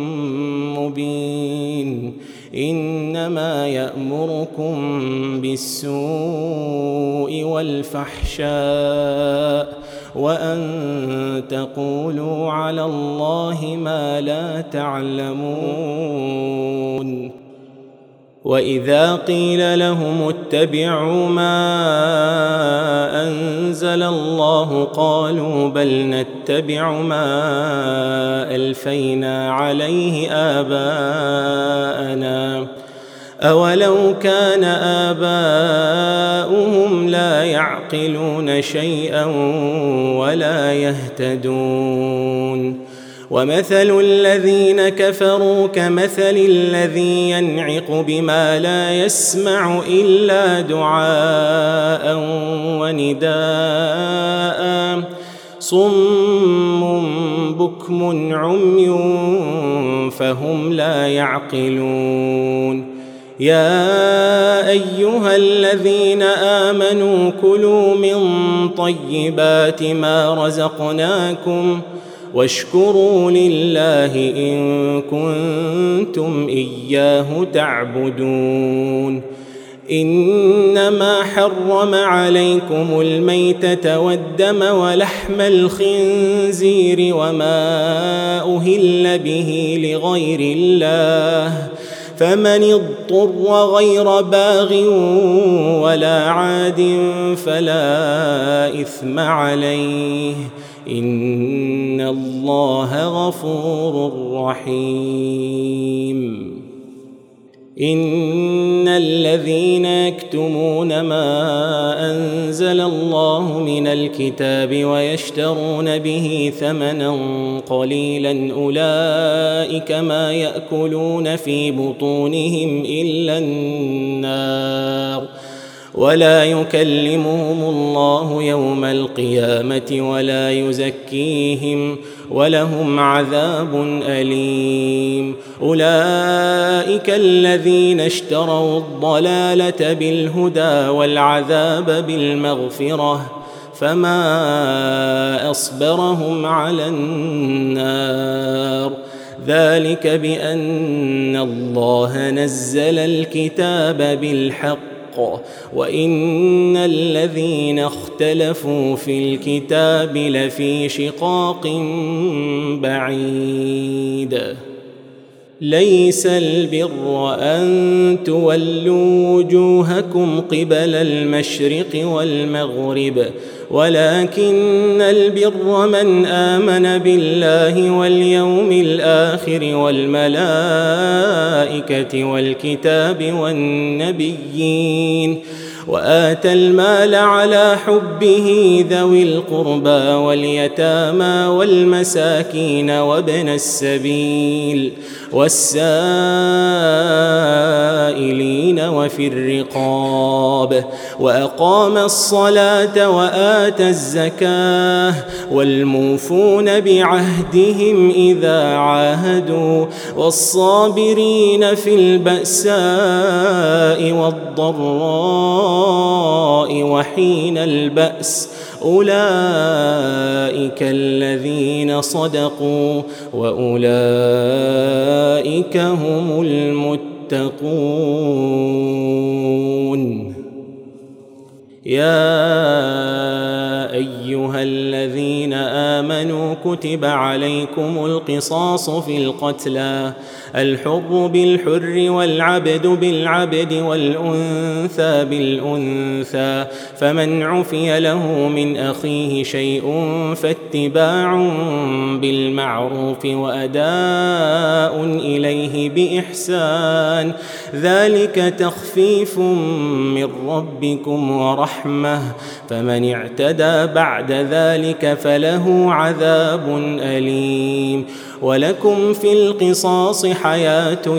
Speaker 2: مبين إنما يأمركم بالسوء والفحشاء وأن تقولوا على الله ما لا تعلمون. وإذا قيل لهم اتبعوا ما أنزل الله قالوا بل نتبع ما ألفينا عليه آباءنا أولو كان آباؤهم لا يعقلون شيئا ولا يهتدون. ومثل الذين كفروا كمثل الذي ينعق بما لا يسمع إلا دعاء ونداء صم بكم عمي فهم لا يعقلون. يا أيها الذين آمنوا كلوا من طيبات ما رزقناكم واشكروا لله إن كنتم إياه تعبدون. إنما حرم عليكم الميتة والدم ولحم الخنزير وما أهل به لغير الله فمن اضطر غير باغ ولا عاد فلا إثم عليه إن الله غفور رحيم. إن الذين يكتمون ما أنزل الله من الكتاب ويشترون به ثمنا قليلا أولئك ما يأكلون في بطونهم إلا النار ولا يكلمهم الله يوم القيامة ولا يزكيهم ولهم عذاب أليم. أولئك الذين اشتروا الضلالة بالهدى والعذاب بالمغفرة فما أصبرهم على النار ذلك بأن الله نزل الكتاب بالحق وإن الذين اختلفوا في الكتاب لفي شقاق بعيد. ليس البر أن تولوا وجوهكم قبل المشرق والمغرب ولكن البر من آمن بالله واليوم الآخر والملائكة والكتاب والنبيين وآتى المال على حبه ذوي القربى واليتامى والمساكين وابن السبيل والسائلين وفي الرقاب وأقام الصلاة وآتى الزكاة والموفون بعهدهم إذا عاهدوا والصابرين في البأساء والضراء وحين البأس أولئك الذين صدقوا وأولئك هم المتقون. يا أيها الذين آمنوا كتب عليكم القصاص في القتلى الحر بالحر والعبد بالعبد والأنثى بالأنثى فمن عفي له من أخيه شيء فاتباع بالمعروف وأداء إليه بإحسان ذلك تخفيف من ربكم ورحمة فمن اعتدى بعد ذلك فله عذاب أليم. ولكم في القصاص حياة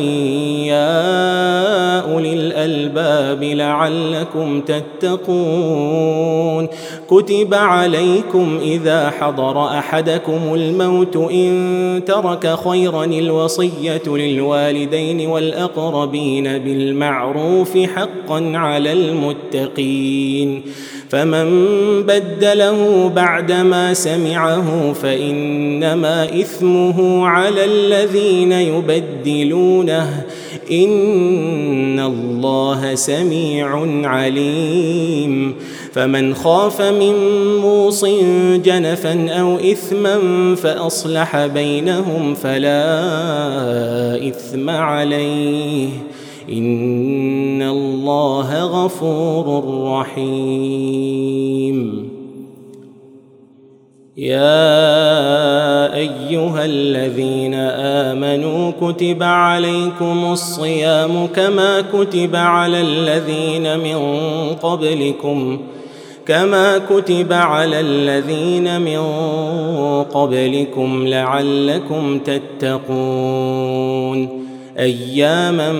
Speaker 2: يا أولي الألباب لعلكم تتقون. كتب عليكم إذا حضر أحدكم الموت إن ترك خيرا الوصية للوالدين والأقربين بالمعروف حقا على المتقين فمن بدله بعدما سمعه فإنما إثمه على الذين يبدلونه إن الله سميع عليم. فمن خاف من موص جنفا أو إثما فأصلح بينهم فلا إثم عليه إن الله غفور رحيم. يا أيها الذين آمنوا كتب عليكم الصيام كما كتب على الذين من قبلكم لعلكم تتقون أياما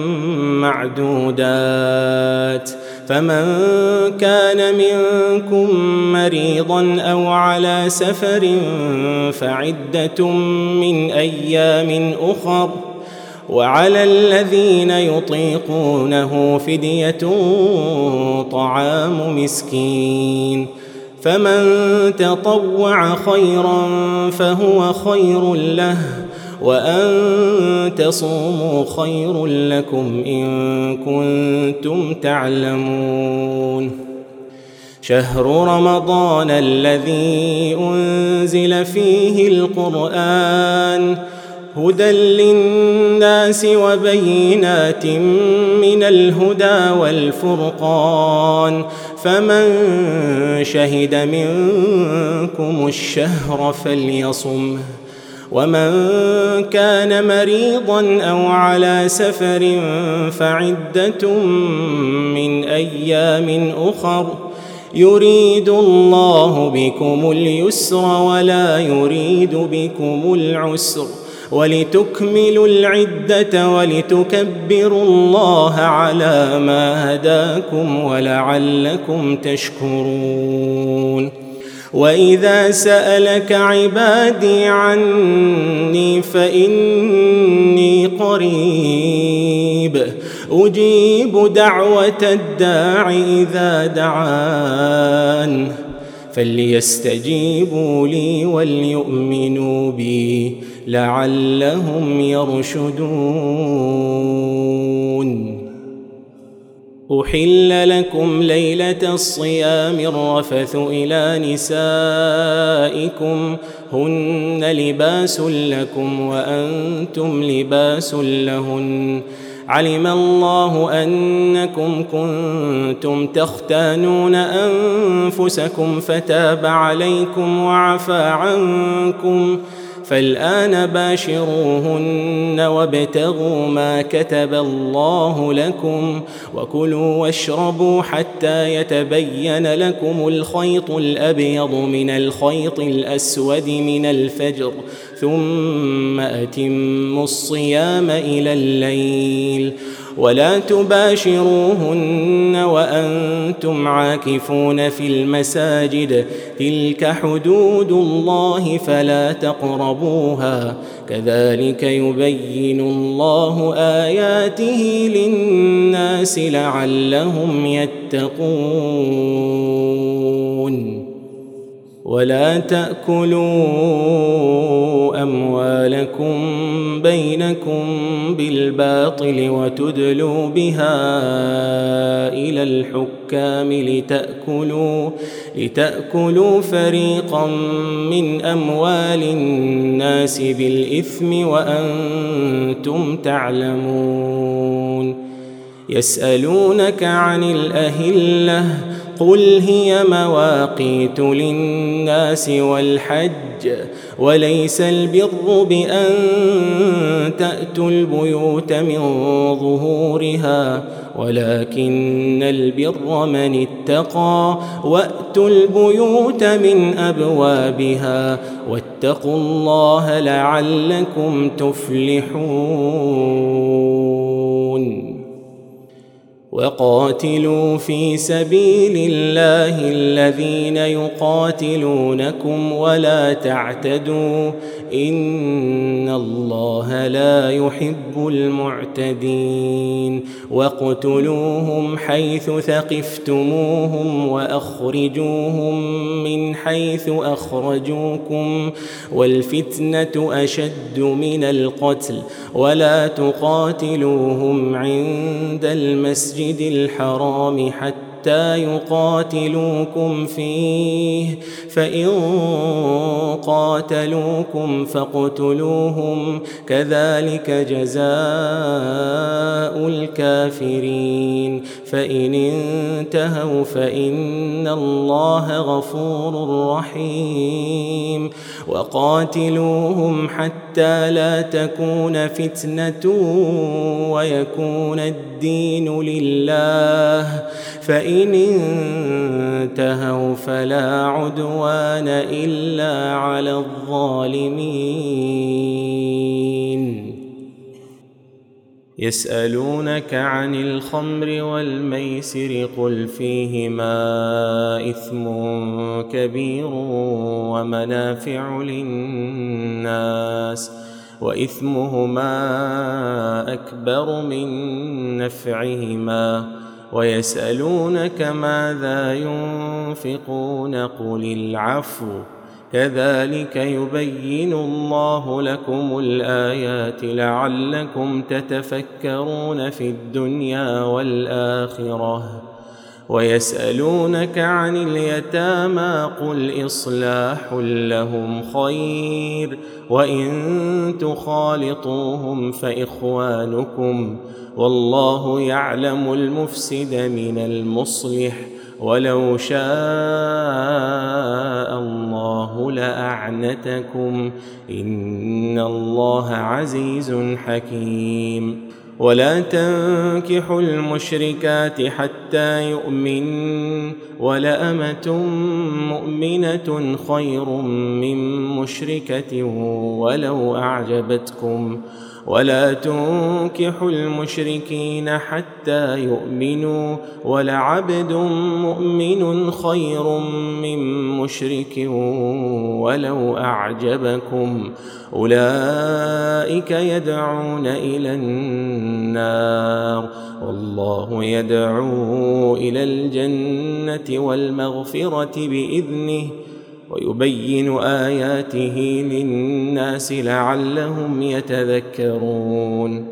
Speaker 2: معدودات فمن كان منكم مريضا أو على سفر فعدة من أيام أخر وعلى الذين يطيقونه فدية طعام مسكين فمن تطوع خيرا فهو خير له وأن تصوموا خير لكم إن كنتم تعلمون. شهر رمضان الذي أنزل فيه القرآن هدى للناس وبينات من الهدى والفرقان فمن شهد منكم الشهر فليصمه ومن كان مريضا أو على سفر فعدة من أيام أخر يريد الله بكم اليسر ولا يريد بكم العسر ولتكملوا العدة ولتكبروا الله على ما هداكم ولعلكم تشكرون. وإذا سألك عبادي عني فإني قريب أجيب دعوة الداع إذا دعان فليستجيبوا لي وليؤمنوا بي لعلهم يرشدون. أحل لكم ليلة الصيام الرفث إلى نسائكم هن لباس لكم وأنتم لباس لهن علم الله أنكم كنتم تختانون أنفسكم فتاب عليكم وعفى عنكم فالآن باشروهن وابتغوا ما كتب الله لكم وكلوا واشربوا حتى يتبين لكم الخيط الأبيض من الخيط الأسود من الفجر ثم أتموا الصيام إلى الليل ولا تباشروهن وأنتم عاكفون في المساجد تلك حدود الله فلا تقربوها كذلك يبين الله آياته للناس لعلهم يتقون. ولا تأكلوا أموالكم بينكم بالباطل وتدلوا بها إلى الحكام لتأكلوا فريقا من أموال الناس بالإثم وأنتم تعلمون. يسألونك عن الأهلة قل هي مواقيت للناس والحج وليس البر بأن تأتوا البيوت من ظهورها ولكن البر من اتقى وأتوا البيوت من أبوابها واتقوا الله لعلكم تفلحون. وقاتلوا في سبيل الله الذين يقاتلونكم ولا تعتدوا إن الله لا يحب المعتدين. واقتلوهم حيث ثقفتموهم وأخرجوهم من حيث أخرجوكم والفتنة أشد من القتل ولا تقاتلوهم عند المسجد الحرام حتى حتى يقاتلوكم فيه، فإن قاتلوكم فاقتلوهم، كذلك جزاء الكافرين. فإن انتهوا فإن الله غفور رحيم. وقاتلوهم حتى لا تكون فتنة ويكون الدين لله، فإن انتهوا فلا عدوان إلا على الظالمين. يسألونك عن الخمر والميسر قل فيهما إثم كبير ومنافع للناس، وإثمهما أكبر من نفعهما، ويسألونك ماذا ينفقون قل العفو، كذلك يبين الله لكم الآيات لعلكم تتفكرون في الدنيا والآخرة. ويسألونك عن اليتامى قل إصلاح لهم خير، وإن تخالطوهم فإخوانكم، والله يعلم المفسد من المصلح، ولو شاء الله لأعنتكم، إن الله عزيز حكيم. ولا تنكحوا المشركات حتى يؤمن، ولأمة مؤمنة خير من مشركة ولو أعجبتكم، ولا تنكحوا المشركين حتى يؤمنوا، ولعبد مؤمن خير من مشرك ولو أعجبكم، أولئك يدعون إلى النار، والله يدعو إلى الجنة والمغفرة بإذنه، ويبين آياته للناس لعلهم يتذكرون.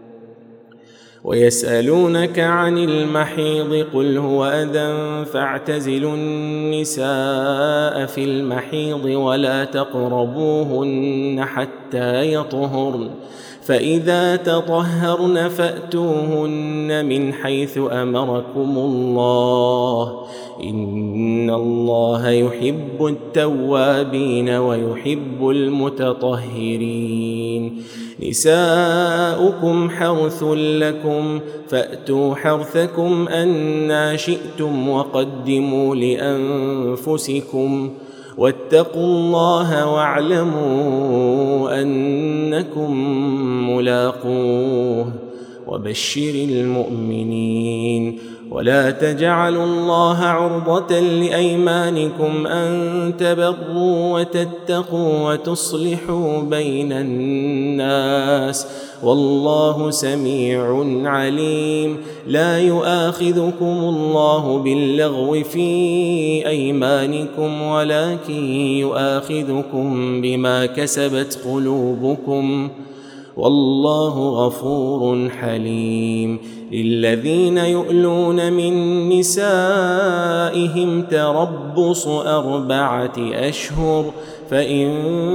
Speaker 2: ويسألونك عن المحيض قل هو أذى فاعتزلوا النساء في المحيض ولا تقربوهن حتى يطهرن، فإذا تطهرن فأتوهن من حيث أمركم الله، إن الله يحب التوابين ويحب المتطهرين. نساؤكم حرث لكم فأتوا حرثكم أنى شئتم وقدموا لأنفسكم، واتقوا الله واعلموا أنكم ملاقوه، وبشر المؤمنين. ولا تجعلوا الله عرضة لأيمانكم أن تبروا وتتقوا وتصلحوا بين الناس، والله سميع عليم. لا يؤاخذكم الله باللغو في أيمانكم ولكن يؤاخذكم بما كسبت قلوبكم، والله غفور حليم. للذين يؤلون من نسائهم تربص 4 أشهر، فإن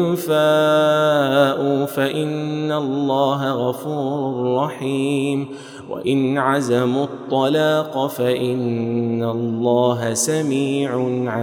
Speaker 2: فاءوا فإن الله غفور رحيم، وإن عزموا الطلاق فإن الله سميع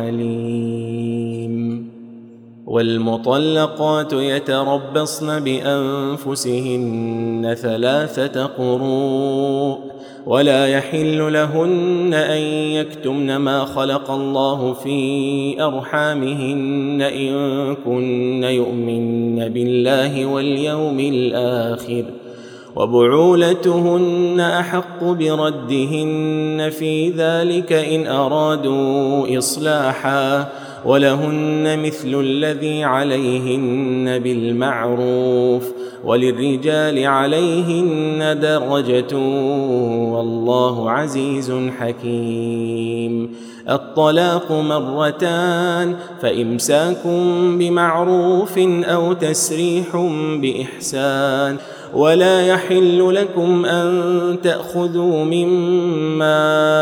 Speaker 2: عليم. والمطلقات يتربصن بأنفسهن 3 قروء، ولا يحل لهن أن يكتمن ما خلق الله في أرحامهن إن كن يؤمن بالله واليوم الآخر، وبعولتهن أحق بردهن في ذلك إن أرادوا إصلاحا، ولهن مثل الذي عليهن بالمعروف، وللرجال عليهن درجة، والله عزيز حكيم. الطلاق مرتان، فإمساك بمعروف أو تسريح بإحسان. ولا يحل لكم أن تأخذوا مما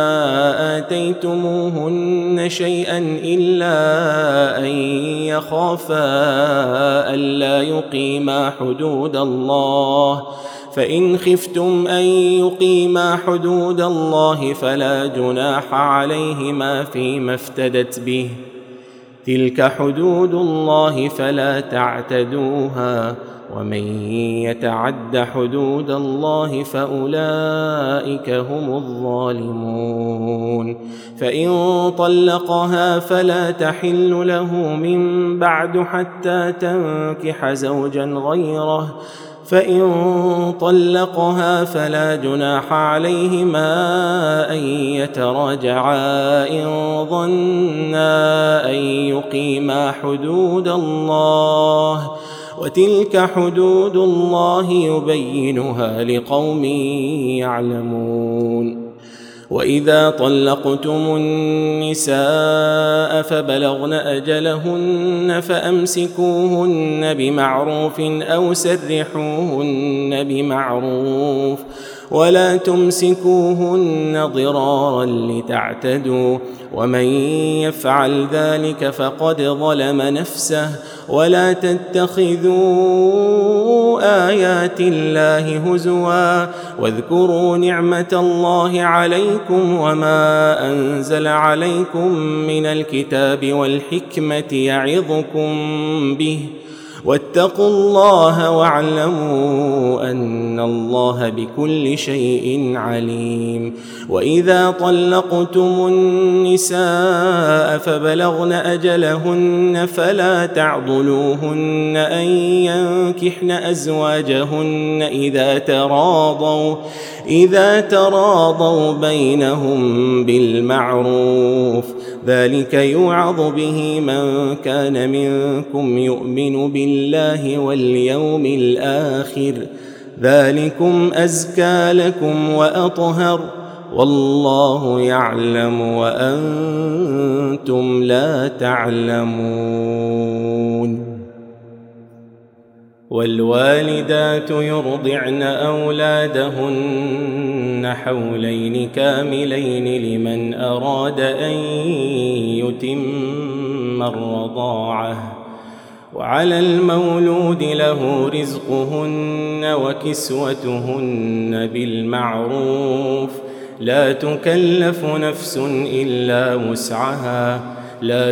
Speaker 2: آتيتموهن شيئا إلا أن يخافا ألا يقيما حدود الله، فإن خفتم أن يقيما حدود الله فلا جناح عليهما فيما افتدت به، تلك حدود الله فلا تعتدوها، ومن يتعد حدود الله فأولئك هم الظالمون. فإن طلقها فلا تحل له من بعد حتى تنكح زوجا غيره، فإن طلقها فلا جناح عليهما أن يتراجعا إن ظنا أن يقيما حدود الله، وتلك حدود الله يبينها لقوم يعلمون. وإذا طلقتم النساء فبلغن أجلهن فأمسكوهن بمعروف أو سرحوهن بمعروف، ولا تمسكوهن ضرارا لتعتدوا، ومن يفعل ذلك فقد ظلم نفسه. ولا تتخذوا آيات الله هزوا، واذكروا نعمة الله عليكم وما أنزل عليكم من الكتاب والحكمة يعظكم به، واتقوا الله واعلموا أن الله بكل شيء عليم. وإذا طلقتم النساء فبلغن أجلهن فلا تعضلوهن أن ينكحن أزواجهن إذا تراضوا بينهم بالمعروف، ذلك يوعظ به من كان منكم يؤمن بالله واليوم الآخر، ذلكم أزكى لكم وأطهر، والله يعلم وأنتم لا تعلمون. والوالدات يرضعن أولادهن حولين كاملين لمن أراد أن يتم الرضاعة، وعلى المولود له رزقهن وكسوتهن بالمعروف، لا تكلف نفس إلا وسعها، لا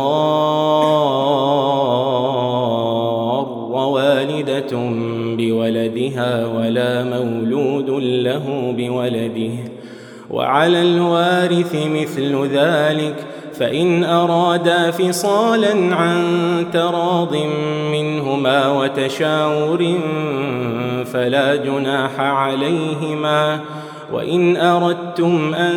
Speaker 2: تضار والدة بولدها ولا مولود له بولده، وعلى الوارث مثل ذلك، فإن أرادا فصالا عن تراض منهما وتشاور فلا جناح عليهما. وإن أردتم أن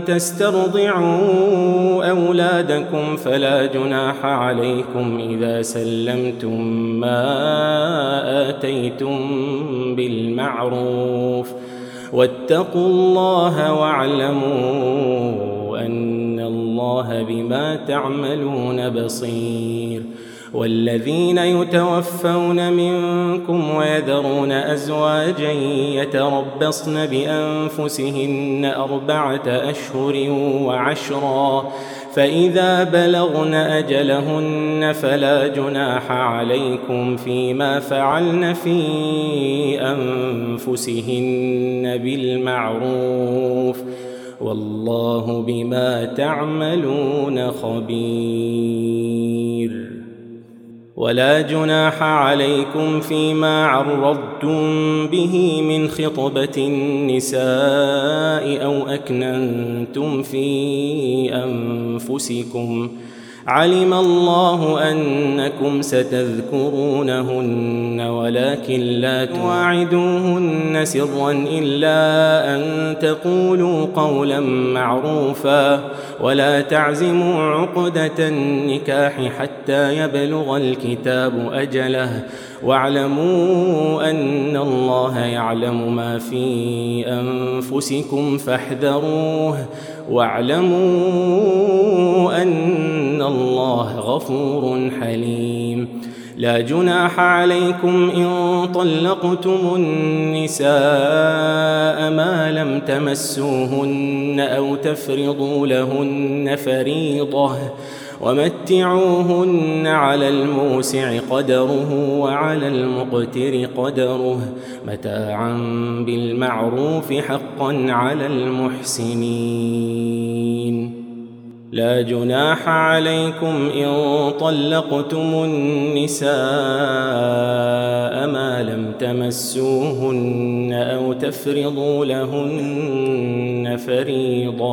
Speaker 2: تسترضعوا أولادكم فلا جناح عليكم إذا سلمتم ما آتيتم بالمعروف، واتقوا الله واعلموا أن الله بما تعملون بصير. والذين يتوفون منكم ويذرون أزواجا يتربصن بأنفسهن 4 أشهر وعشرا، فإذا بلغن أجلهن فلا جناح عليكم فيما فعلن في أنفسهن بالمعروف، والله بما تعملون خبير. ولا جناح عليكم فيما عرضتم به من خطبة النساء أو أكننتم في أنفسكم، علم الله أنكم ستذكرونهن ولكن لا تواعدوهن سرا إلا أن تقولوا قولا معروفا، ولا تعزموا عقدة النكاح حتى يبلغ الكتاب أجله، واعلموا أن الله يعلم ما في أنفسكم فاحذروه، واعلموا أن الله غفور حليم. لا جناح عليكم إن طلقتم النساء ما لم تمسوهن أو تفرضوا لهن فريضة، ومتعوهن على الموسع قدره وعلى المقتر قدره متاعا بالمعروف حقا على المحسنين. لا جناح عليكم إن طلقتم النساء ما لم تمسوهن أو تفرضوا لهن فريضة،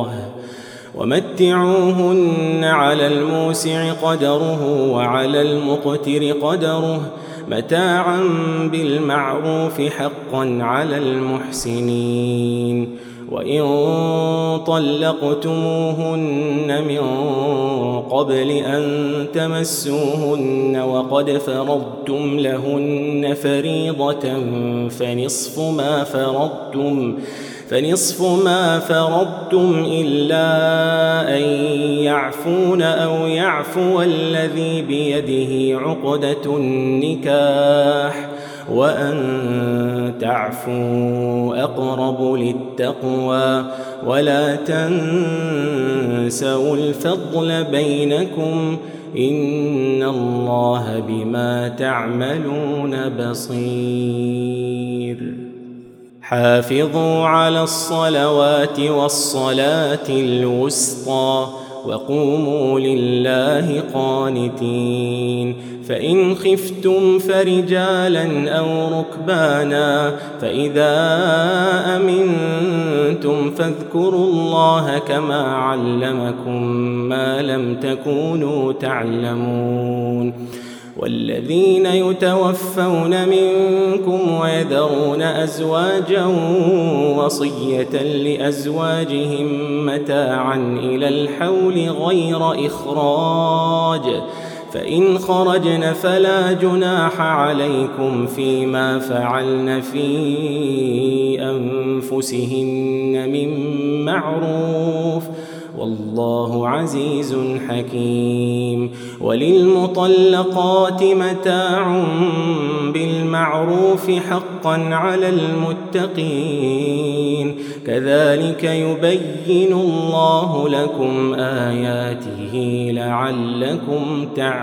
Speaker 2: ومتعوهن على الموسع قدره وعلى المقتر قدره متاعا بالمعروف حقا على المحسنين. وإن طلقتموهن من قبل أن تمسوهن وقد فرضتم لهن فريضة فنصف ما فرضتم إلا أن يعفون أو يعفو الذي بيده عقدة النكاح، وأن تعفوا أقرب للتقوى، ولا تنسوا الفضل بينكم إن الله بما تعملون بصير. حافظوا على الصلوات والصلاة الوسطى وقوموا لله قانتين. فإن خفتم فرجالا أو ركبانا فإذا أمنتم فاذكروا الله كما علمكم ما لم تكونوا تعلمون. والذين يتوفون منكم ويذرون أزواجا وصية لأزواجهم متاعا إلى الحول غير إخراج، فإن خرجن فلا جناح عليكم فيما فعلن في أنفسهن من معروف، والله عزيز حكيم. وللمطلقات متاع بالمعروف حقا على المتقين، كذلك يبين الله لكم آياته لعلكم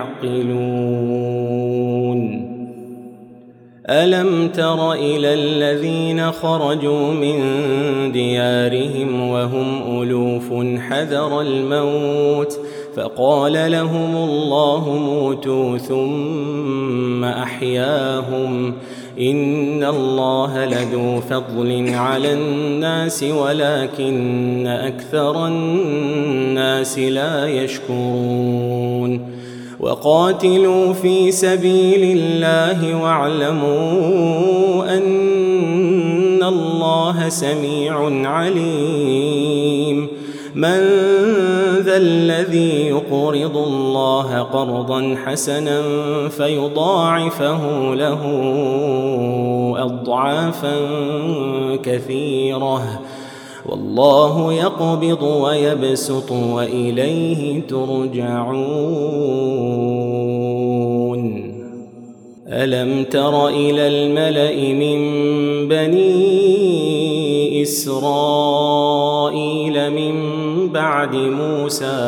Speaker 2: تعقلون. ألم تر إلى الذين خرجوا من ديارهم وهم ألوف حذر الموت فقال لهم الله موتوا ثم أحياهم، إن الله لذو فضل على الناس ولكن أكثر الناس لا يشكرون. وقاتلوا في سبيل الله واعلموا أن الله سميع عليم. من ذا الذي يقرض الله قرضا حسنا فيضاعفه له أضعافا كثيرة، والله يقبض ويبسط وإليه ترجعون. ألم تر إلى الملأ من بني إسرائيل من بعد موسى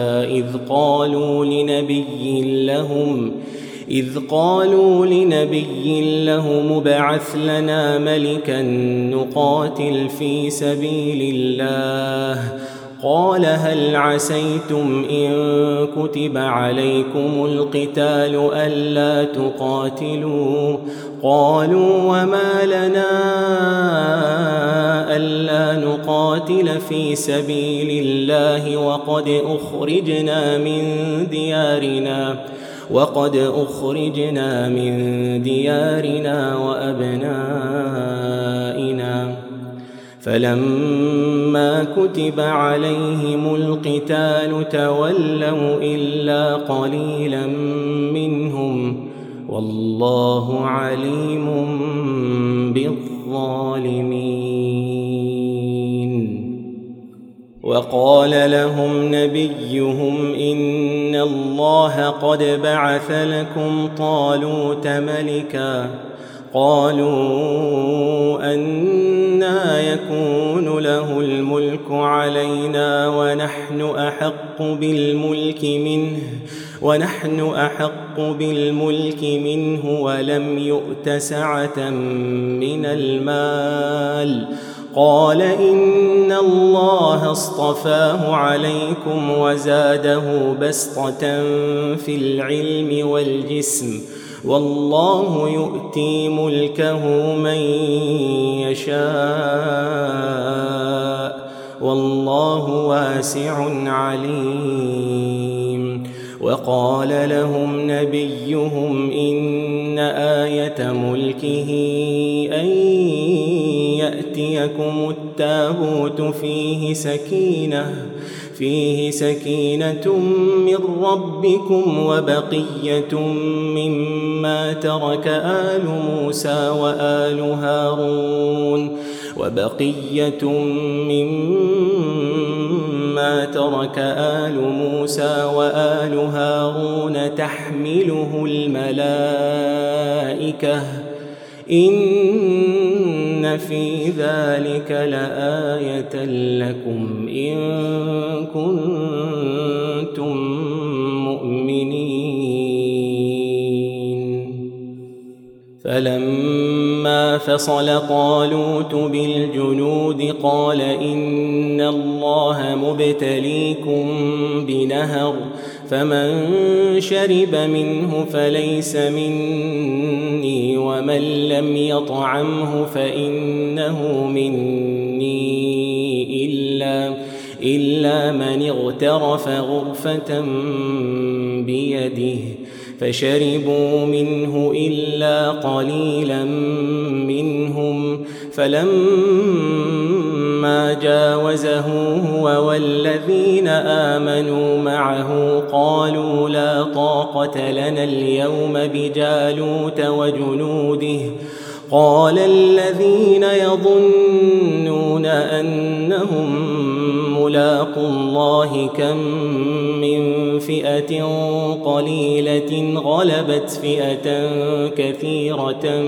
Speaker 2: إذ قالوا لنبي لهم ابعث لنا ملكا نقاتل في سبيل الله، قال هل عسيتم إن كتب عليكم القتال ألا تقاتلوا؟ قالوا وما لنا ألا نقاتل في سبيل الله وقد أخرجنا من ديارنا وأبنائنا. فلما كتب عليهم القتال تولوا إلا قليلا منهم، والله عليم بالظالمين. وقال لهم نبيهم إن الله قد بعث لكم طالوت ملكا قالوا أنى يكون له الملك علينا ونحن أحق بالملك منه ولم يؤت سعة من المال قال إن الله اصطفاه عليكم وزاده بسطة في العلم والجسم والله يؤتي ملكه من يشاء والله واسع عليم. وقال لهم نبيهم إن آية ملكه أن يأتيكم التابوت فيه سكينة من ربكم وبقية مما ترك آل موسى وآل هارون تحمله الملائكة إن في ذلك لآية لكم إن كنتم مؤمنين. فلما فصل طالوت بالجنود قال إن الله مبتليكم بنهر فمن شرب منه فليس مني ومن لم يطعمه فإنه مني إلا من اغترف غرفة بيده فشربوا منه إلا قليلا منهم فلما جاوزه هو والذين آمنوا معه قالوا لا طاقة لنا اليوم بجالوت وجنوده قال الذين يظنون أنهم ملاقو الله كم من فئة قليلة غلبت فئة كثيرة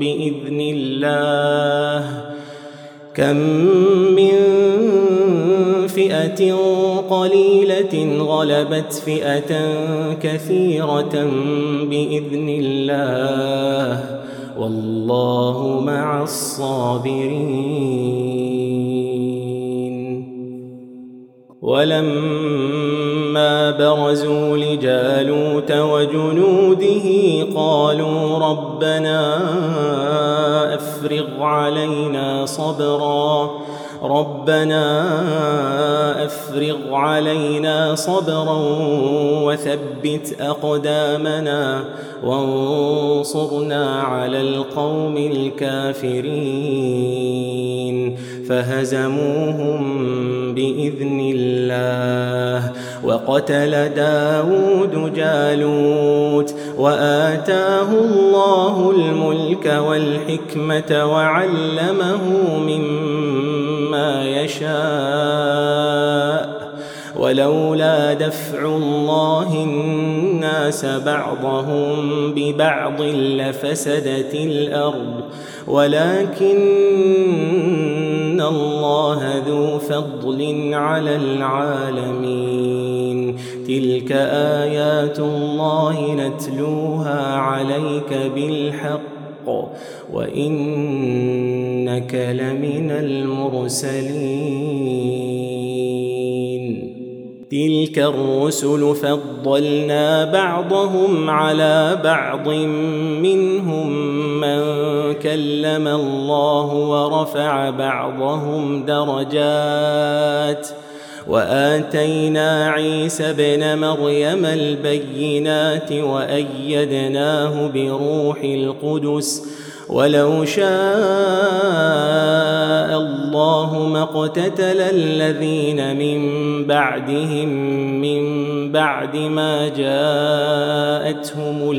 Speaker 2: بإذن الله والله مع الصابرين. ولما برزوا لجالوت وجنوده قالوا ربنا أفرغ علينا صبرا وثبت أقدامنا وانصرنا على القوم الكافرين فهزموهم بإذن الله. وقتل داود جالوت وآتاه الله الملك والحكمة وعلمه مما يشاء ولولا دفع الله الناس بعضهم ببعض لفسدت الأرض ولكن الله ذو فضل على العالمين. تلك آيات الله نتلوها عليك بالحق وإنك لمن المرسلين. تلك الرسل فضلنا بعضهم على بعض منهم من كلم الله ورفع بعضهم درجات وآتينا عيسى ابن مريم البينات وأيدناه بروح القدس ولو شاء الله ما اقتتل الذين من بعدهم من بعد ما جاءتهم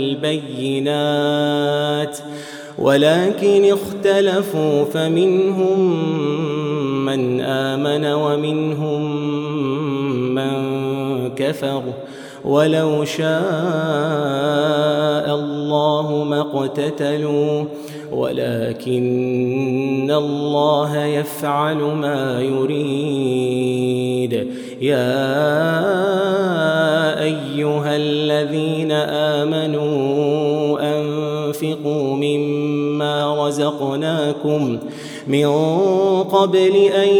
Speaker 2: البينات ولكن اختلفوا فمنهم من آمن ومنهم من كفر ولو شاء الله ما اقتتلوا ولكن الله يفعل ما يريد. يا أيها الذين آمنوا أنفقوا مما رزقناكم من قبل أن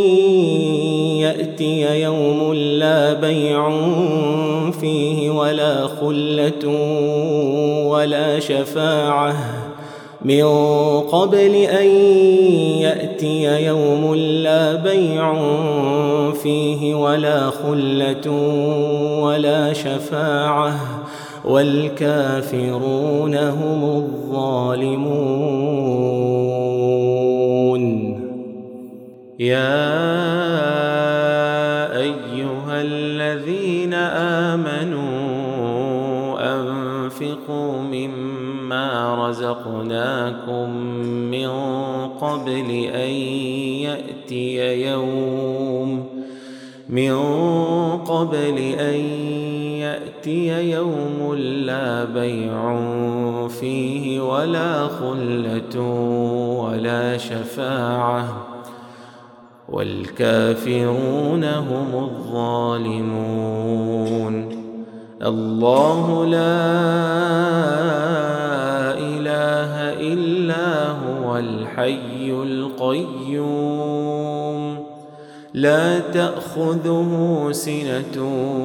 Speaker 2: يأتي يوم لا بيع فيه ولا خلة ولا شفاعة من قبل أن يأتي يوم لا بيع فيه ولا خلة ولا شفاعة والكافرون هم الظالمون. يا أيها الذين آمنوا أنفقوا مما رزقناكم من قبل أن يأتي يوم لا بيع فيه ولا خلة ولا شفاعة والكافرون هم الظالمون. الله لا إله إلا هو الحي القيوم لا تأخذه سنة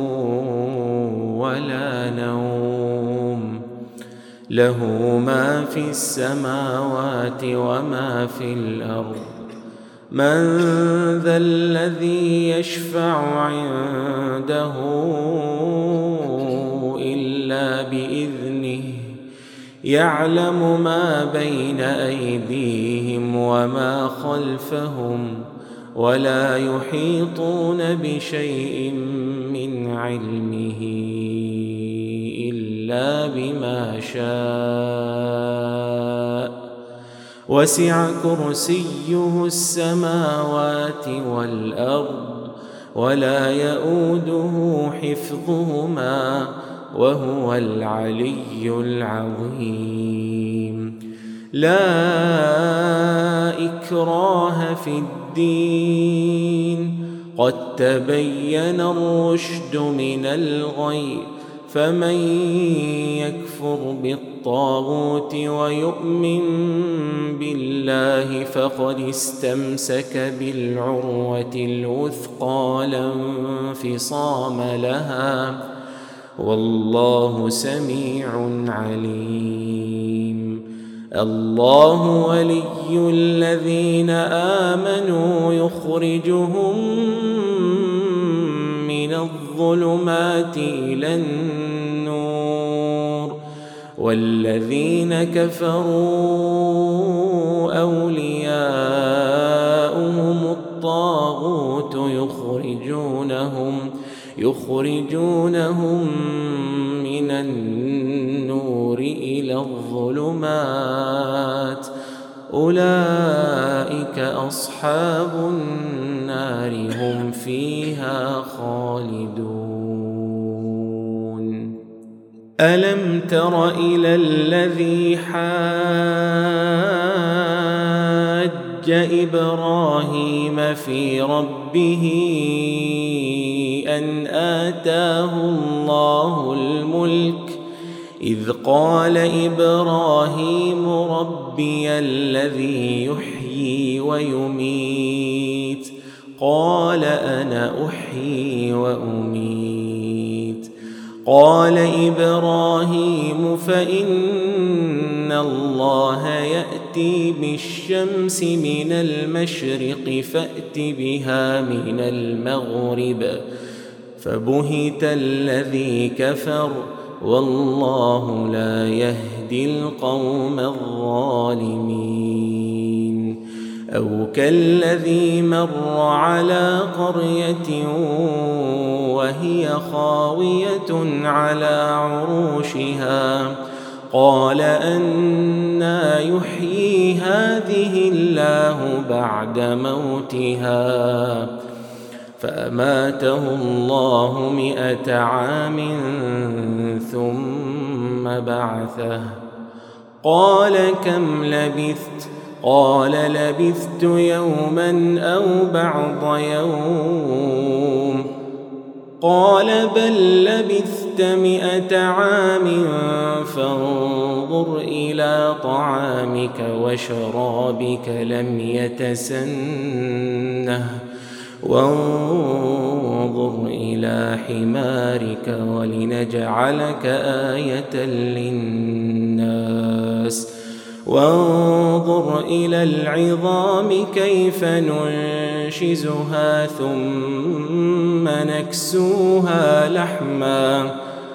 Speaker 2: ولا نوم له ما في السماوات وما في الأرض. من ذا الذي يشفع عنده إلا بإذنه يعلم ما بين أيديهم وما خلفهم ولا يحيطون بشيء من علمه إلا بما شاء وسع كرسيه السماوات والأرض ولا يؤوده حفظهما وهو العلي العظيم. لا إكراه في الدين قد تبين الرشد من الغي فمن يكفر بالطاغوت ويؤمن بالله فقد استمسك بالعروة الوثقى لا انفصام لها والله سميع عليم. الله ولي الذين آمنوا يخرجهم من الظلمات إلى النور والذين كفروا أولياؤهم الطاغوت يخرجونهم من النور إلى الظلمات أولئك أصحاب النار هم فيها خالدون. ألم تر إلى الذي حاج إبراهيم في ربه أن آتاه الله الملك إذ قال إبراهيم ربي الذي يحيي ويميت قال أنا أحيي وأميت. قال إبراهيم فإن الله يأتي بالشمس من المشرق فأت بها من المغرب فبهت الذي كفر والله لا يهدي القوم الظالمين. أو كالذي مر على قرية وهي خاوية على عروشها قال أنى يحيي هذه الله بعد موتها فأماته الله 100 عام ثم بعثه قال كم لبثت قال لبثت يوما أو بعض يوم قال بل لبثت 100 عام فانظر إلى طعامك وشرابك لم يتسنه وانظر إلى حمارك ولنجعلك آية للناس وانظر إلى العظام كيف ننشزها ثم نكسوها لحما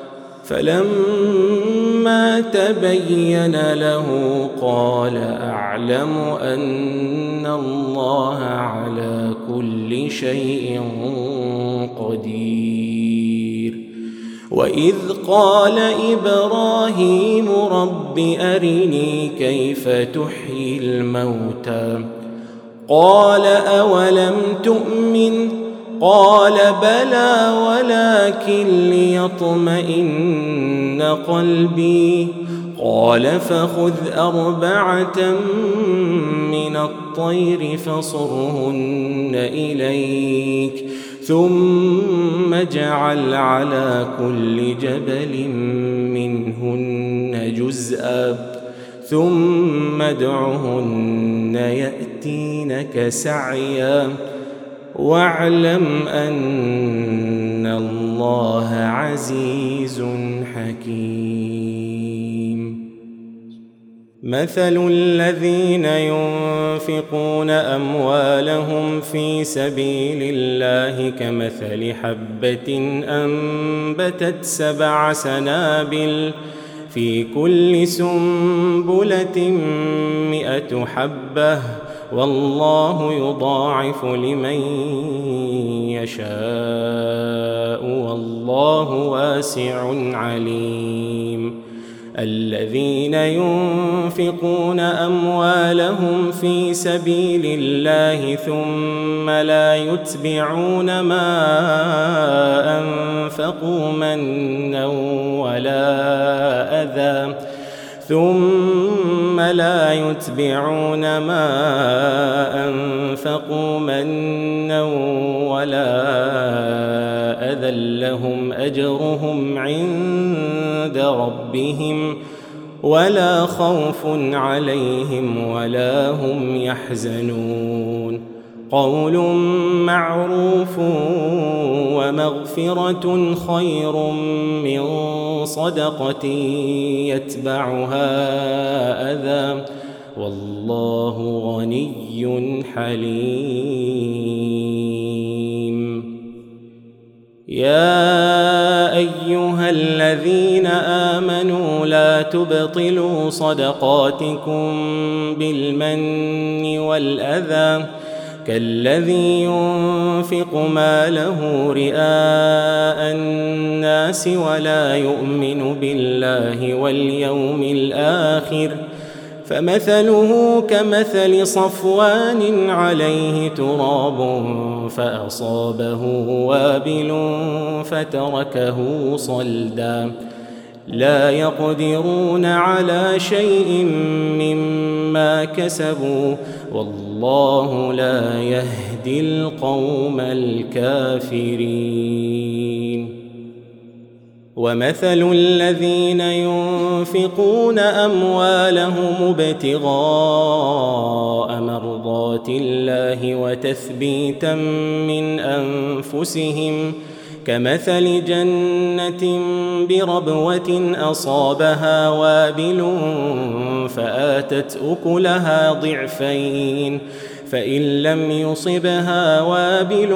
Speaker 2: فلما تبين له قال أعلم أن الله على كل شيء قدير وإذ قال إبراهيم رب أرني كيف تحيي الموتى قال أولم تؤمن قال بلى ولكن ليطمئن قلبي قال فخذ 4 من الطير فصرهن إليك ثم اجعل على كل جبل منهن جزءا ثم ادعهن يأتينك سعيا واعلم أن الله عزيز حكيم مثل الذين ينفقون أموالهم في سبيل الله كمثل حبة أنبتت 7 سنابل في كل سنبلة 100 حبة والله يضاعف لمن يشاء والله واسع عليم الذين ينفقون أموالهم في سبيل الله ثم لا يتبعون ما أنفقوا منا ولا أذى لهم أجرهم عند ربهم ولا خوف عليهم ولا هم يحزنون قول معروف ومغفرة خير من صدقة يتبعها أذى والله غني حليم يا أيها الذين آمنوا لا تبطلوا صدقاتكم بالمن والأذى كالذي ينفق ماله رئاء الناس ولا يؤمن بالله واليوم الآخر فمثله كمثل صفوان عليه تراب فأصابه وابل فتركه صلدا لا يقدرون على شيء مما كسبوا والله لا يهدي القوم الكافرين ومثل الذين ينفقون أموالهم ابتغاء مرضات الله وتثبيتا من أنفسهم كمثل جنة بربوة أصابها وابل فآتت أكلها ضعفين فإن لم يصبها وابل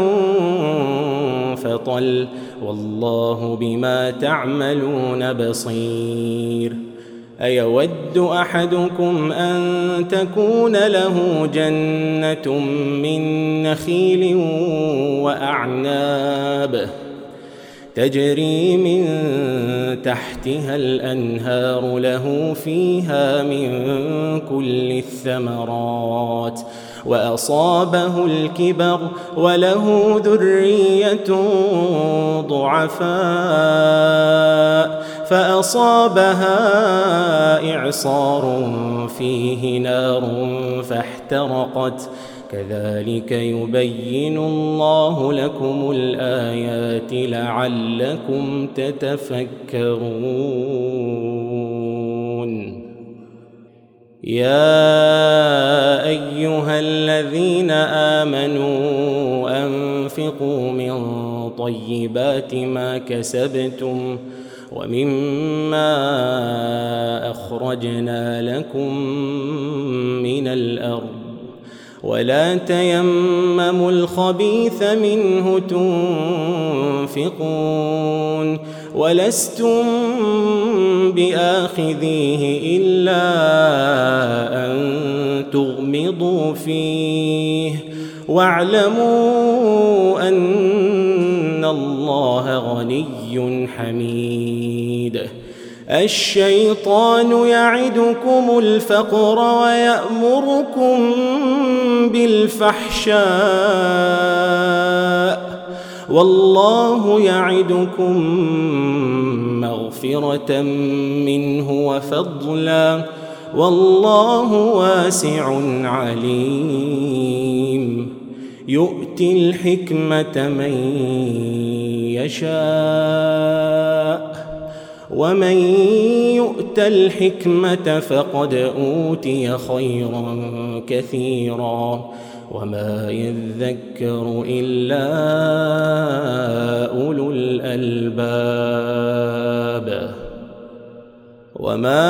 Speaker 2: فطل والله بما تعملون بصير أيود أحدكم أن تكون له جنة من نخيل وأعناب تجري من تحتها الأنهار له فيها من كل الثمرات وأصابه الكبر وله ذرية ضعفاء فأصابها إعصار فيه نار فاحترقت كذلك يبين الله لكم الآيات لعلكم تتفكرون. يا أيها الذين آمنوا أنفقوا من طيبات ما كسبتم ومما أخرجنا لكم من الأرض ولا تيمموا الخبيث منه تنفقون ولستم بآخذيه إلا أن تغمضوا فيه واعلموا أن الله غني حميد. الشيطان يعدكم الفقر ويأمركم بالفحشاء والله يعدكم مغفرة منه وفضلا والله واسع عليم. يؤتي الحكمة من يشاء ومن يؤت الحكمة فقد أوتي خيرا كثيرا وما يذكر إلا أولو الألباب. وما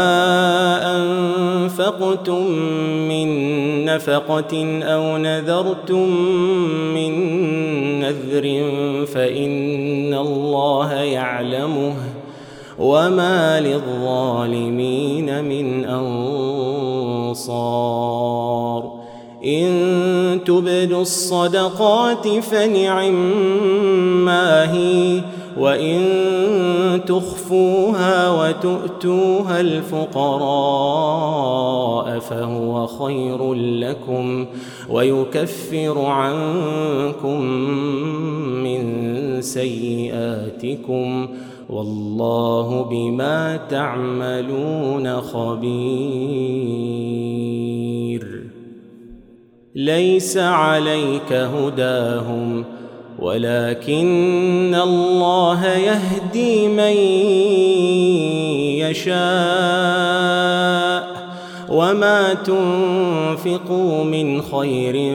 Speaker 2: أنفقتم من نفقة أو نذرتم من نذر فإن الله يعلمه وما للظالمين من أنصار. إن تبدوا الصدقات فنعما هي وإن تخفوها وتؤتوها الفقراء فهو خير لكم ويكفر عنكم من سيئاتكم والله بما تعملون خبير. ليس عليك هداهم ولكن الله يهدي من يشاء وما تنفقوا من خير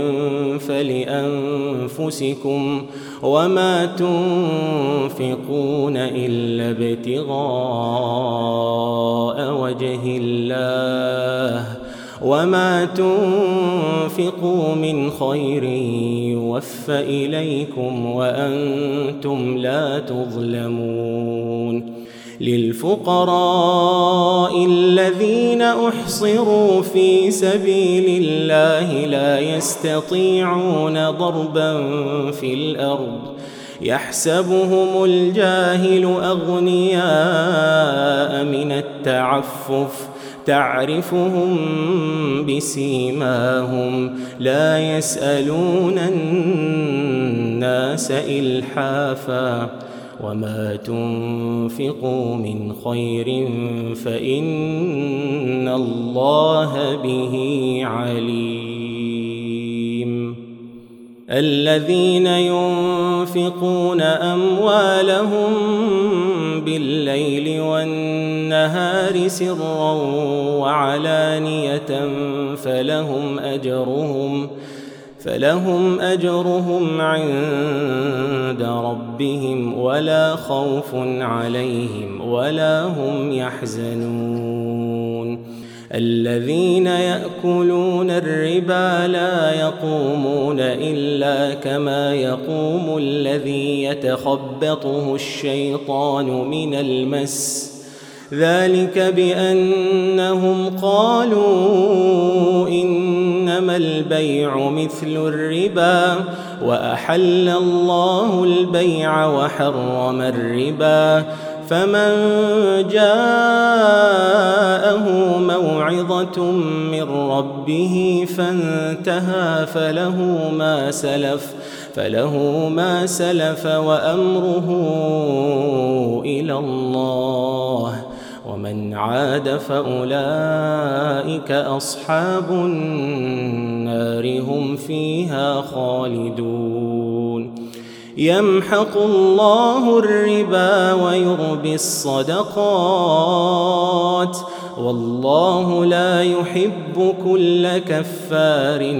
Speaker 2: فلأنفسكم وما تنفقون إلا ابتغاء وجه الله وما تنفقوا من خير يوفى إليكم وأنتم لا تظلمون. للفقراء الذين أحصروا في سبيل الله لا يستطيعون ضربا في الأرض يحسبهم الجاهل أغنياء من التعفف تعرفهم بسيماهم لا يسألون الناس إلحافا وما تنفقوا من خير فإن الله به عليم. الذين ينفقون أموالهم بالليل والنهار سرا وعلانية فلهم أجرهم عند ربهم ولا خوف عليهم ولا هم يحزنون. الذين يأكلون الربا لا يقومون إلا كما يقوم الذي يتخبطه الشيطان من المس ذلك بأنهم قالوا إنما البيع مثل الربا وأحل الله البيع وحرم الربا فمن جاءه موعظة من ربه فانتهى فله ما سلف وأمره إلى الله ومن عاد فأولئك أصحاب النار هم فيها خالدون يمحق الله الربا ويربي الصدقات والله لا يحب كل كفار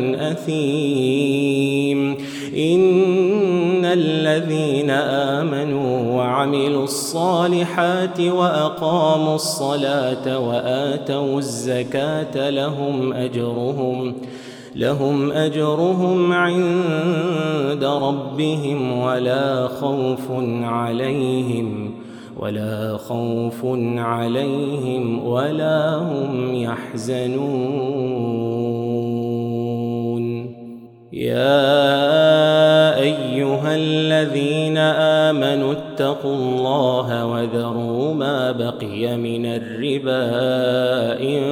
Speaker 2: أثيم إن الذين آمنوا وعملوا الصالحات وأقاموا الصلاة وآتوا الزكاة لهم أجرهم عند ربهم ولا خوف عليهم ولا هم يحزنون يا أيها الذين آمنوا اتقوا الله وذروا ما بقي من الربا إن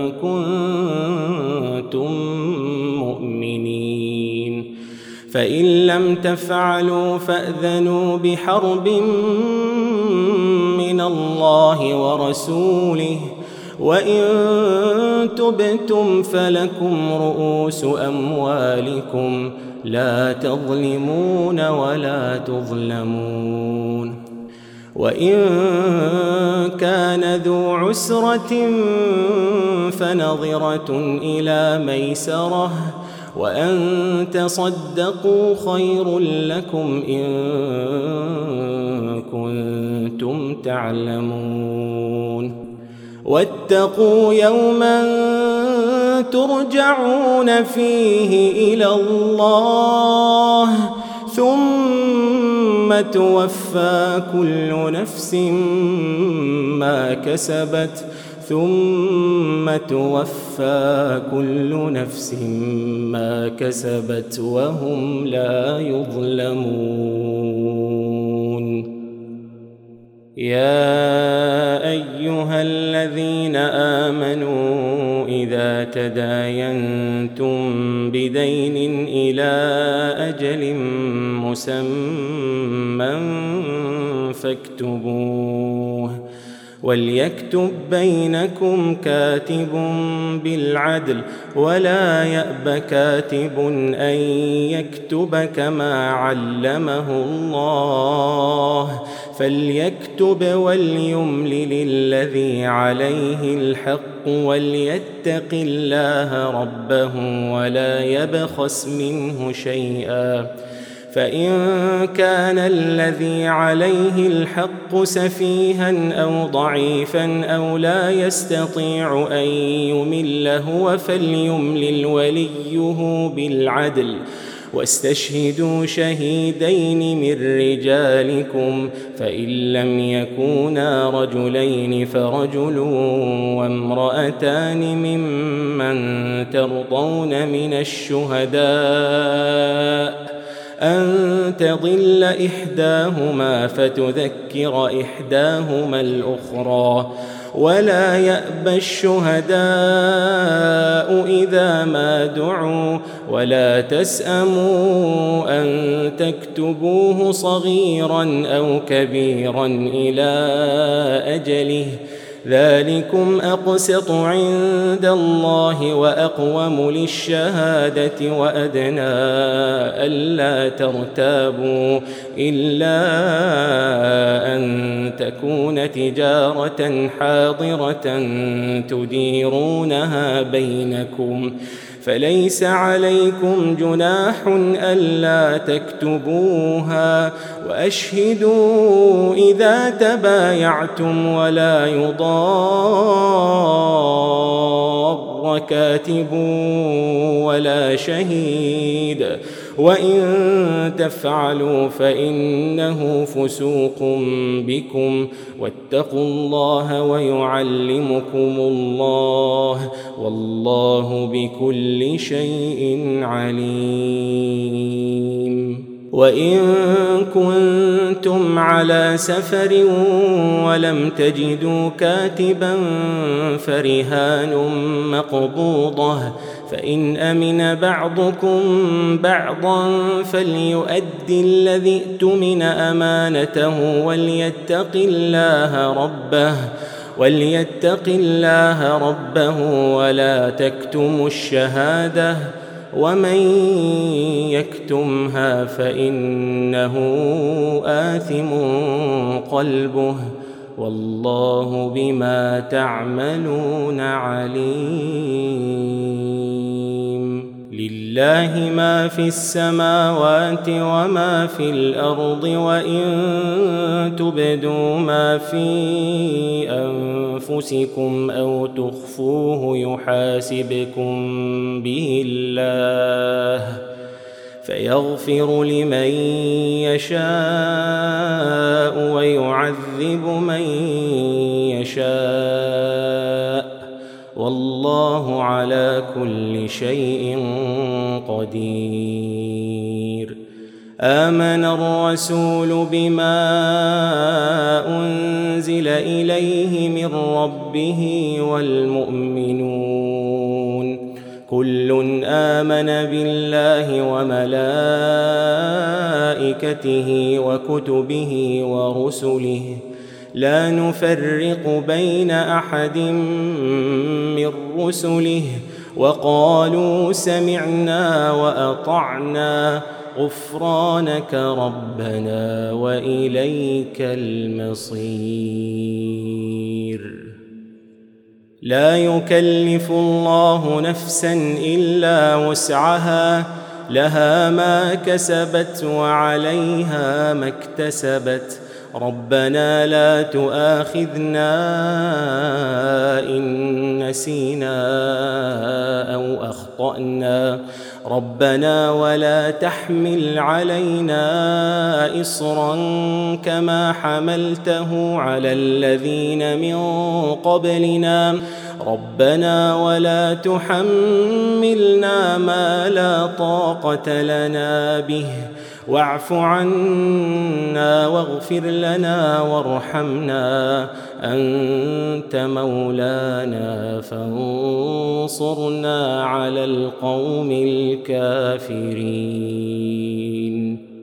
Speaker 2: كنتم مؤمنين فإن لم تفعلوا فأذنوا بحرب من الله ورسوله وإن تبتم فلكم رؤوس أموالكم لا تظلمون ولا تظلمون وإن كان ذو عسرة فنظرة إلى ميسرة وأن تصدقوا خير لكم إن كنتم تعلمون واتقوا يوما ترجعون فيه إلى الله ثم توفى كل نفس ما كسبت وهم لا يظلمون يا أيها الذين آمنوا إذا تداينتم بدين إلى أجل مسمى فاكتبوه وليكتب بينكم كاتب بالعدل ولا يأب كاتب أن يكتب كما علمه الله فليكتب وليملل الذي عليه الحق وليتق الله ربه ولا يبخس منه شيئا فإن كان الذي عليه الحق سفيها أو ضعيفا أو لا يستطيع أن يمل هو فليملل وليه بالعدل واستشهدوا شهيدين من رجالكم فإن لم يكونا رجلين فرجل وامرأتان ممن ترضون من الشهداء أن تضل إحداهما فتذكر إحداهما الأخرى ولا يأبى الشهداء إذا ما دعوا ولا تسأموا أن تكتبوه صغيرا أو كبيرا إلى أجله ذلكم أقسط عند الله وأقوم للشهادة وأدنى ألا ترتابوا إلا أن تكون تجارة حاضرة تديرونها بينكم فليس عليكم جناح ألا تكتبوها وأشهدوا إذا تبايعتم ولا يضار كاتب ولا شهيد وإن تفعلوا فإنه فسوق بكم واتقوا الله ويعلمكم الله والله بكل شيء عليم. وإن كنتم على سفر ولم تجدوا كاتبا فرهان مقبوضة فإن أمن بعضكم بعضا فليؤد الذي اؤتمن أمانته وليتق الله ربه ولا تكتموا الشهادة ومن يكتمها فإنه آثم قلبه والله بما تعملون عليم. لله ما في السماوات وما في الأرض وإن تبدوا ما في أنفسكم أو تخفوه يحاسبكم به الله فيغفر لمن يشاء ويعذب من يشاء والله على كل شيء قدير. آمن الرسول بما أنزل إليه من ربه والمؤمنون كل آمن بالله وملائكته وكتبه ورسله لا نفرق بين أحد من رسله وقالوا سمعنا وأطعنا غفرانك ربنا وإليك المصير. لا يكلف الله نفسا إلا وسعها لها ما كسبت وعليها ما اكتسبت ربنا لا تؤاخذنا إن نسينا أو أخطأنا ربنا ولا تحمل علينا إصرا كما حملته على الذين من قبلنا ربنا ولا تحملنا ما لا طاقة لنا به واعف عنا واغفر لنا وارحمنا أنت مولانا فانصرنا على القوم الكافرين.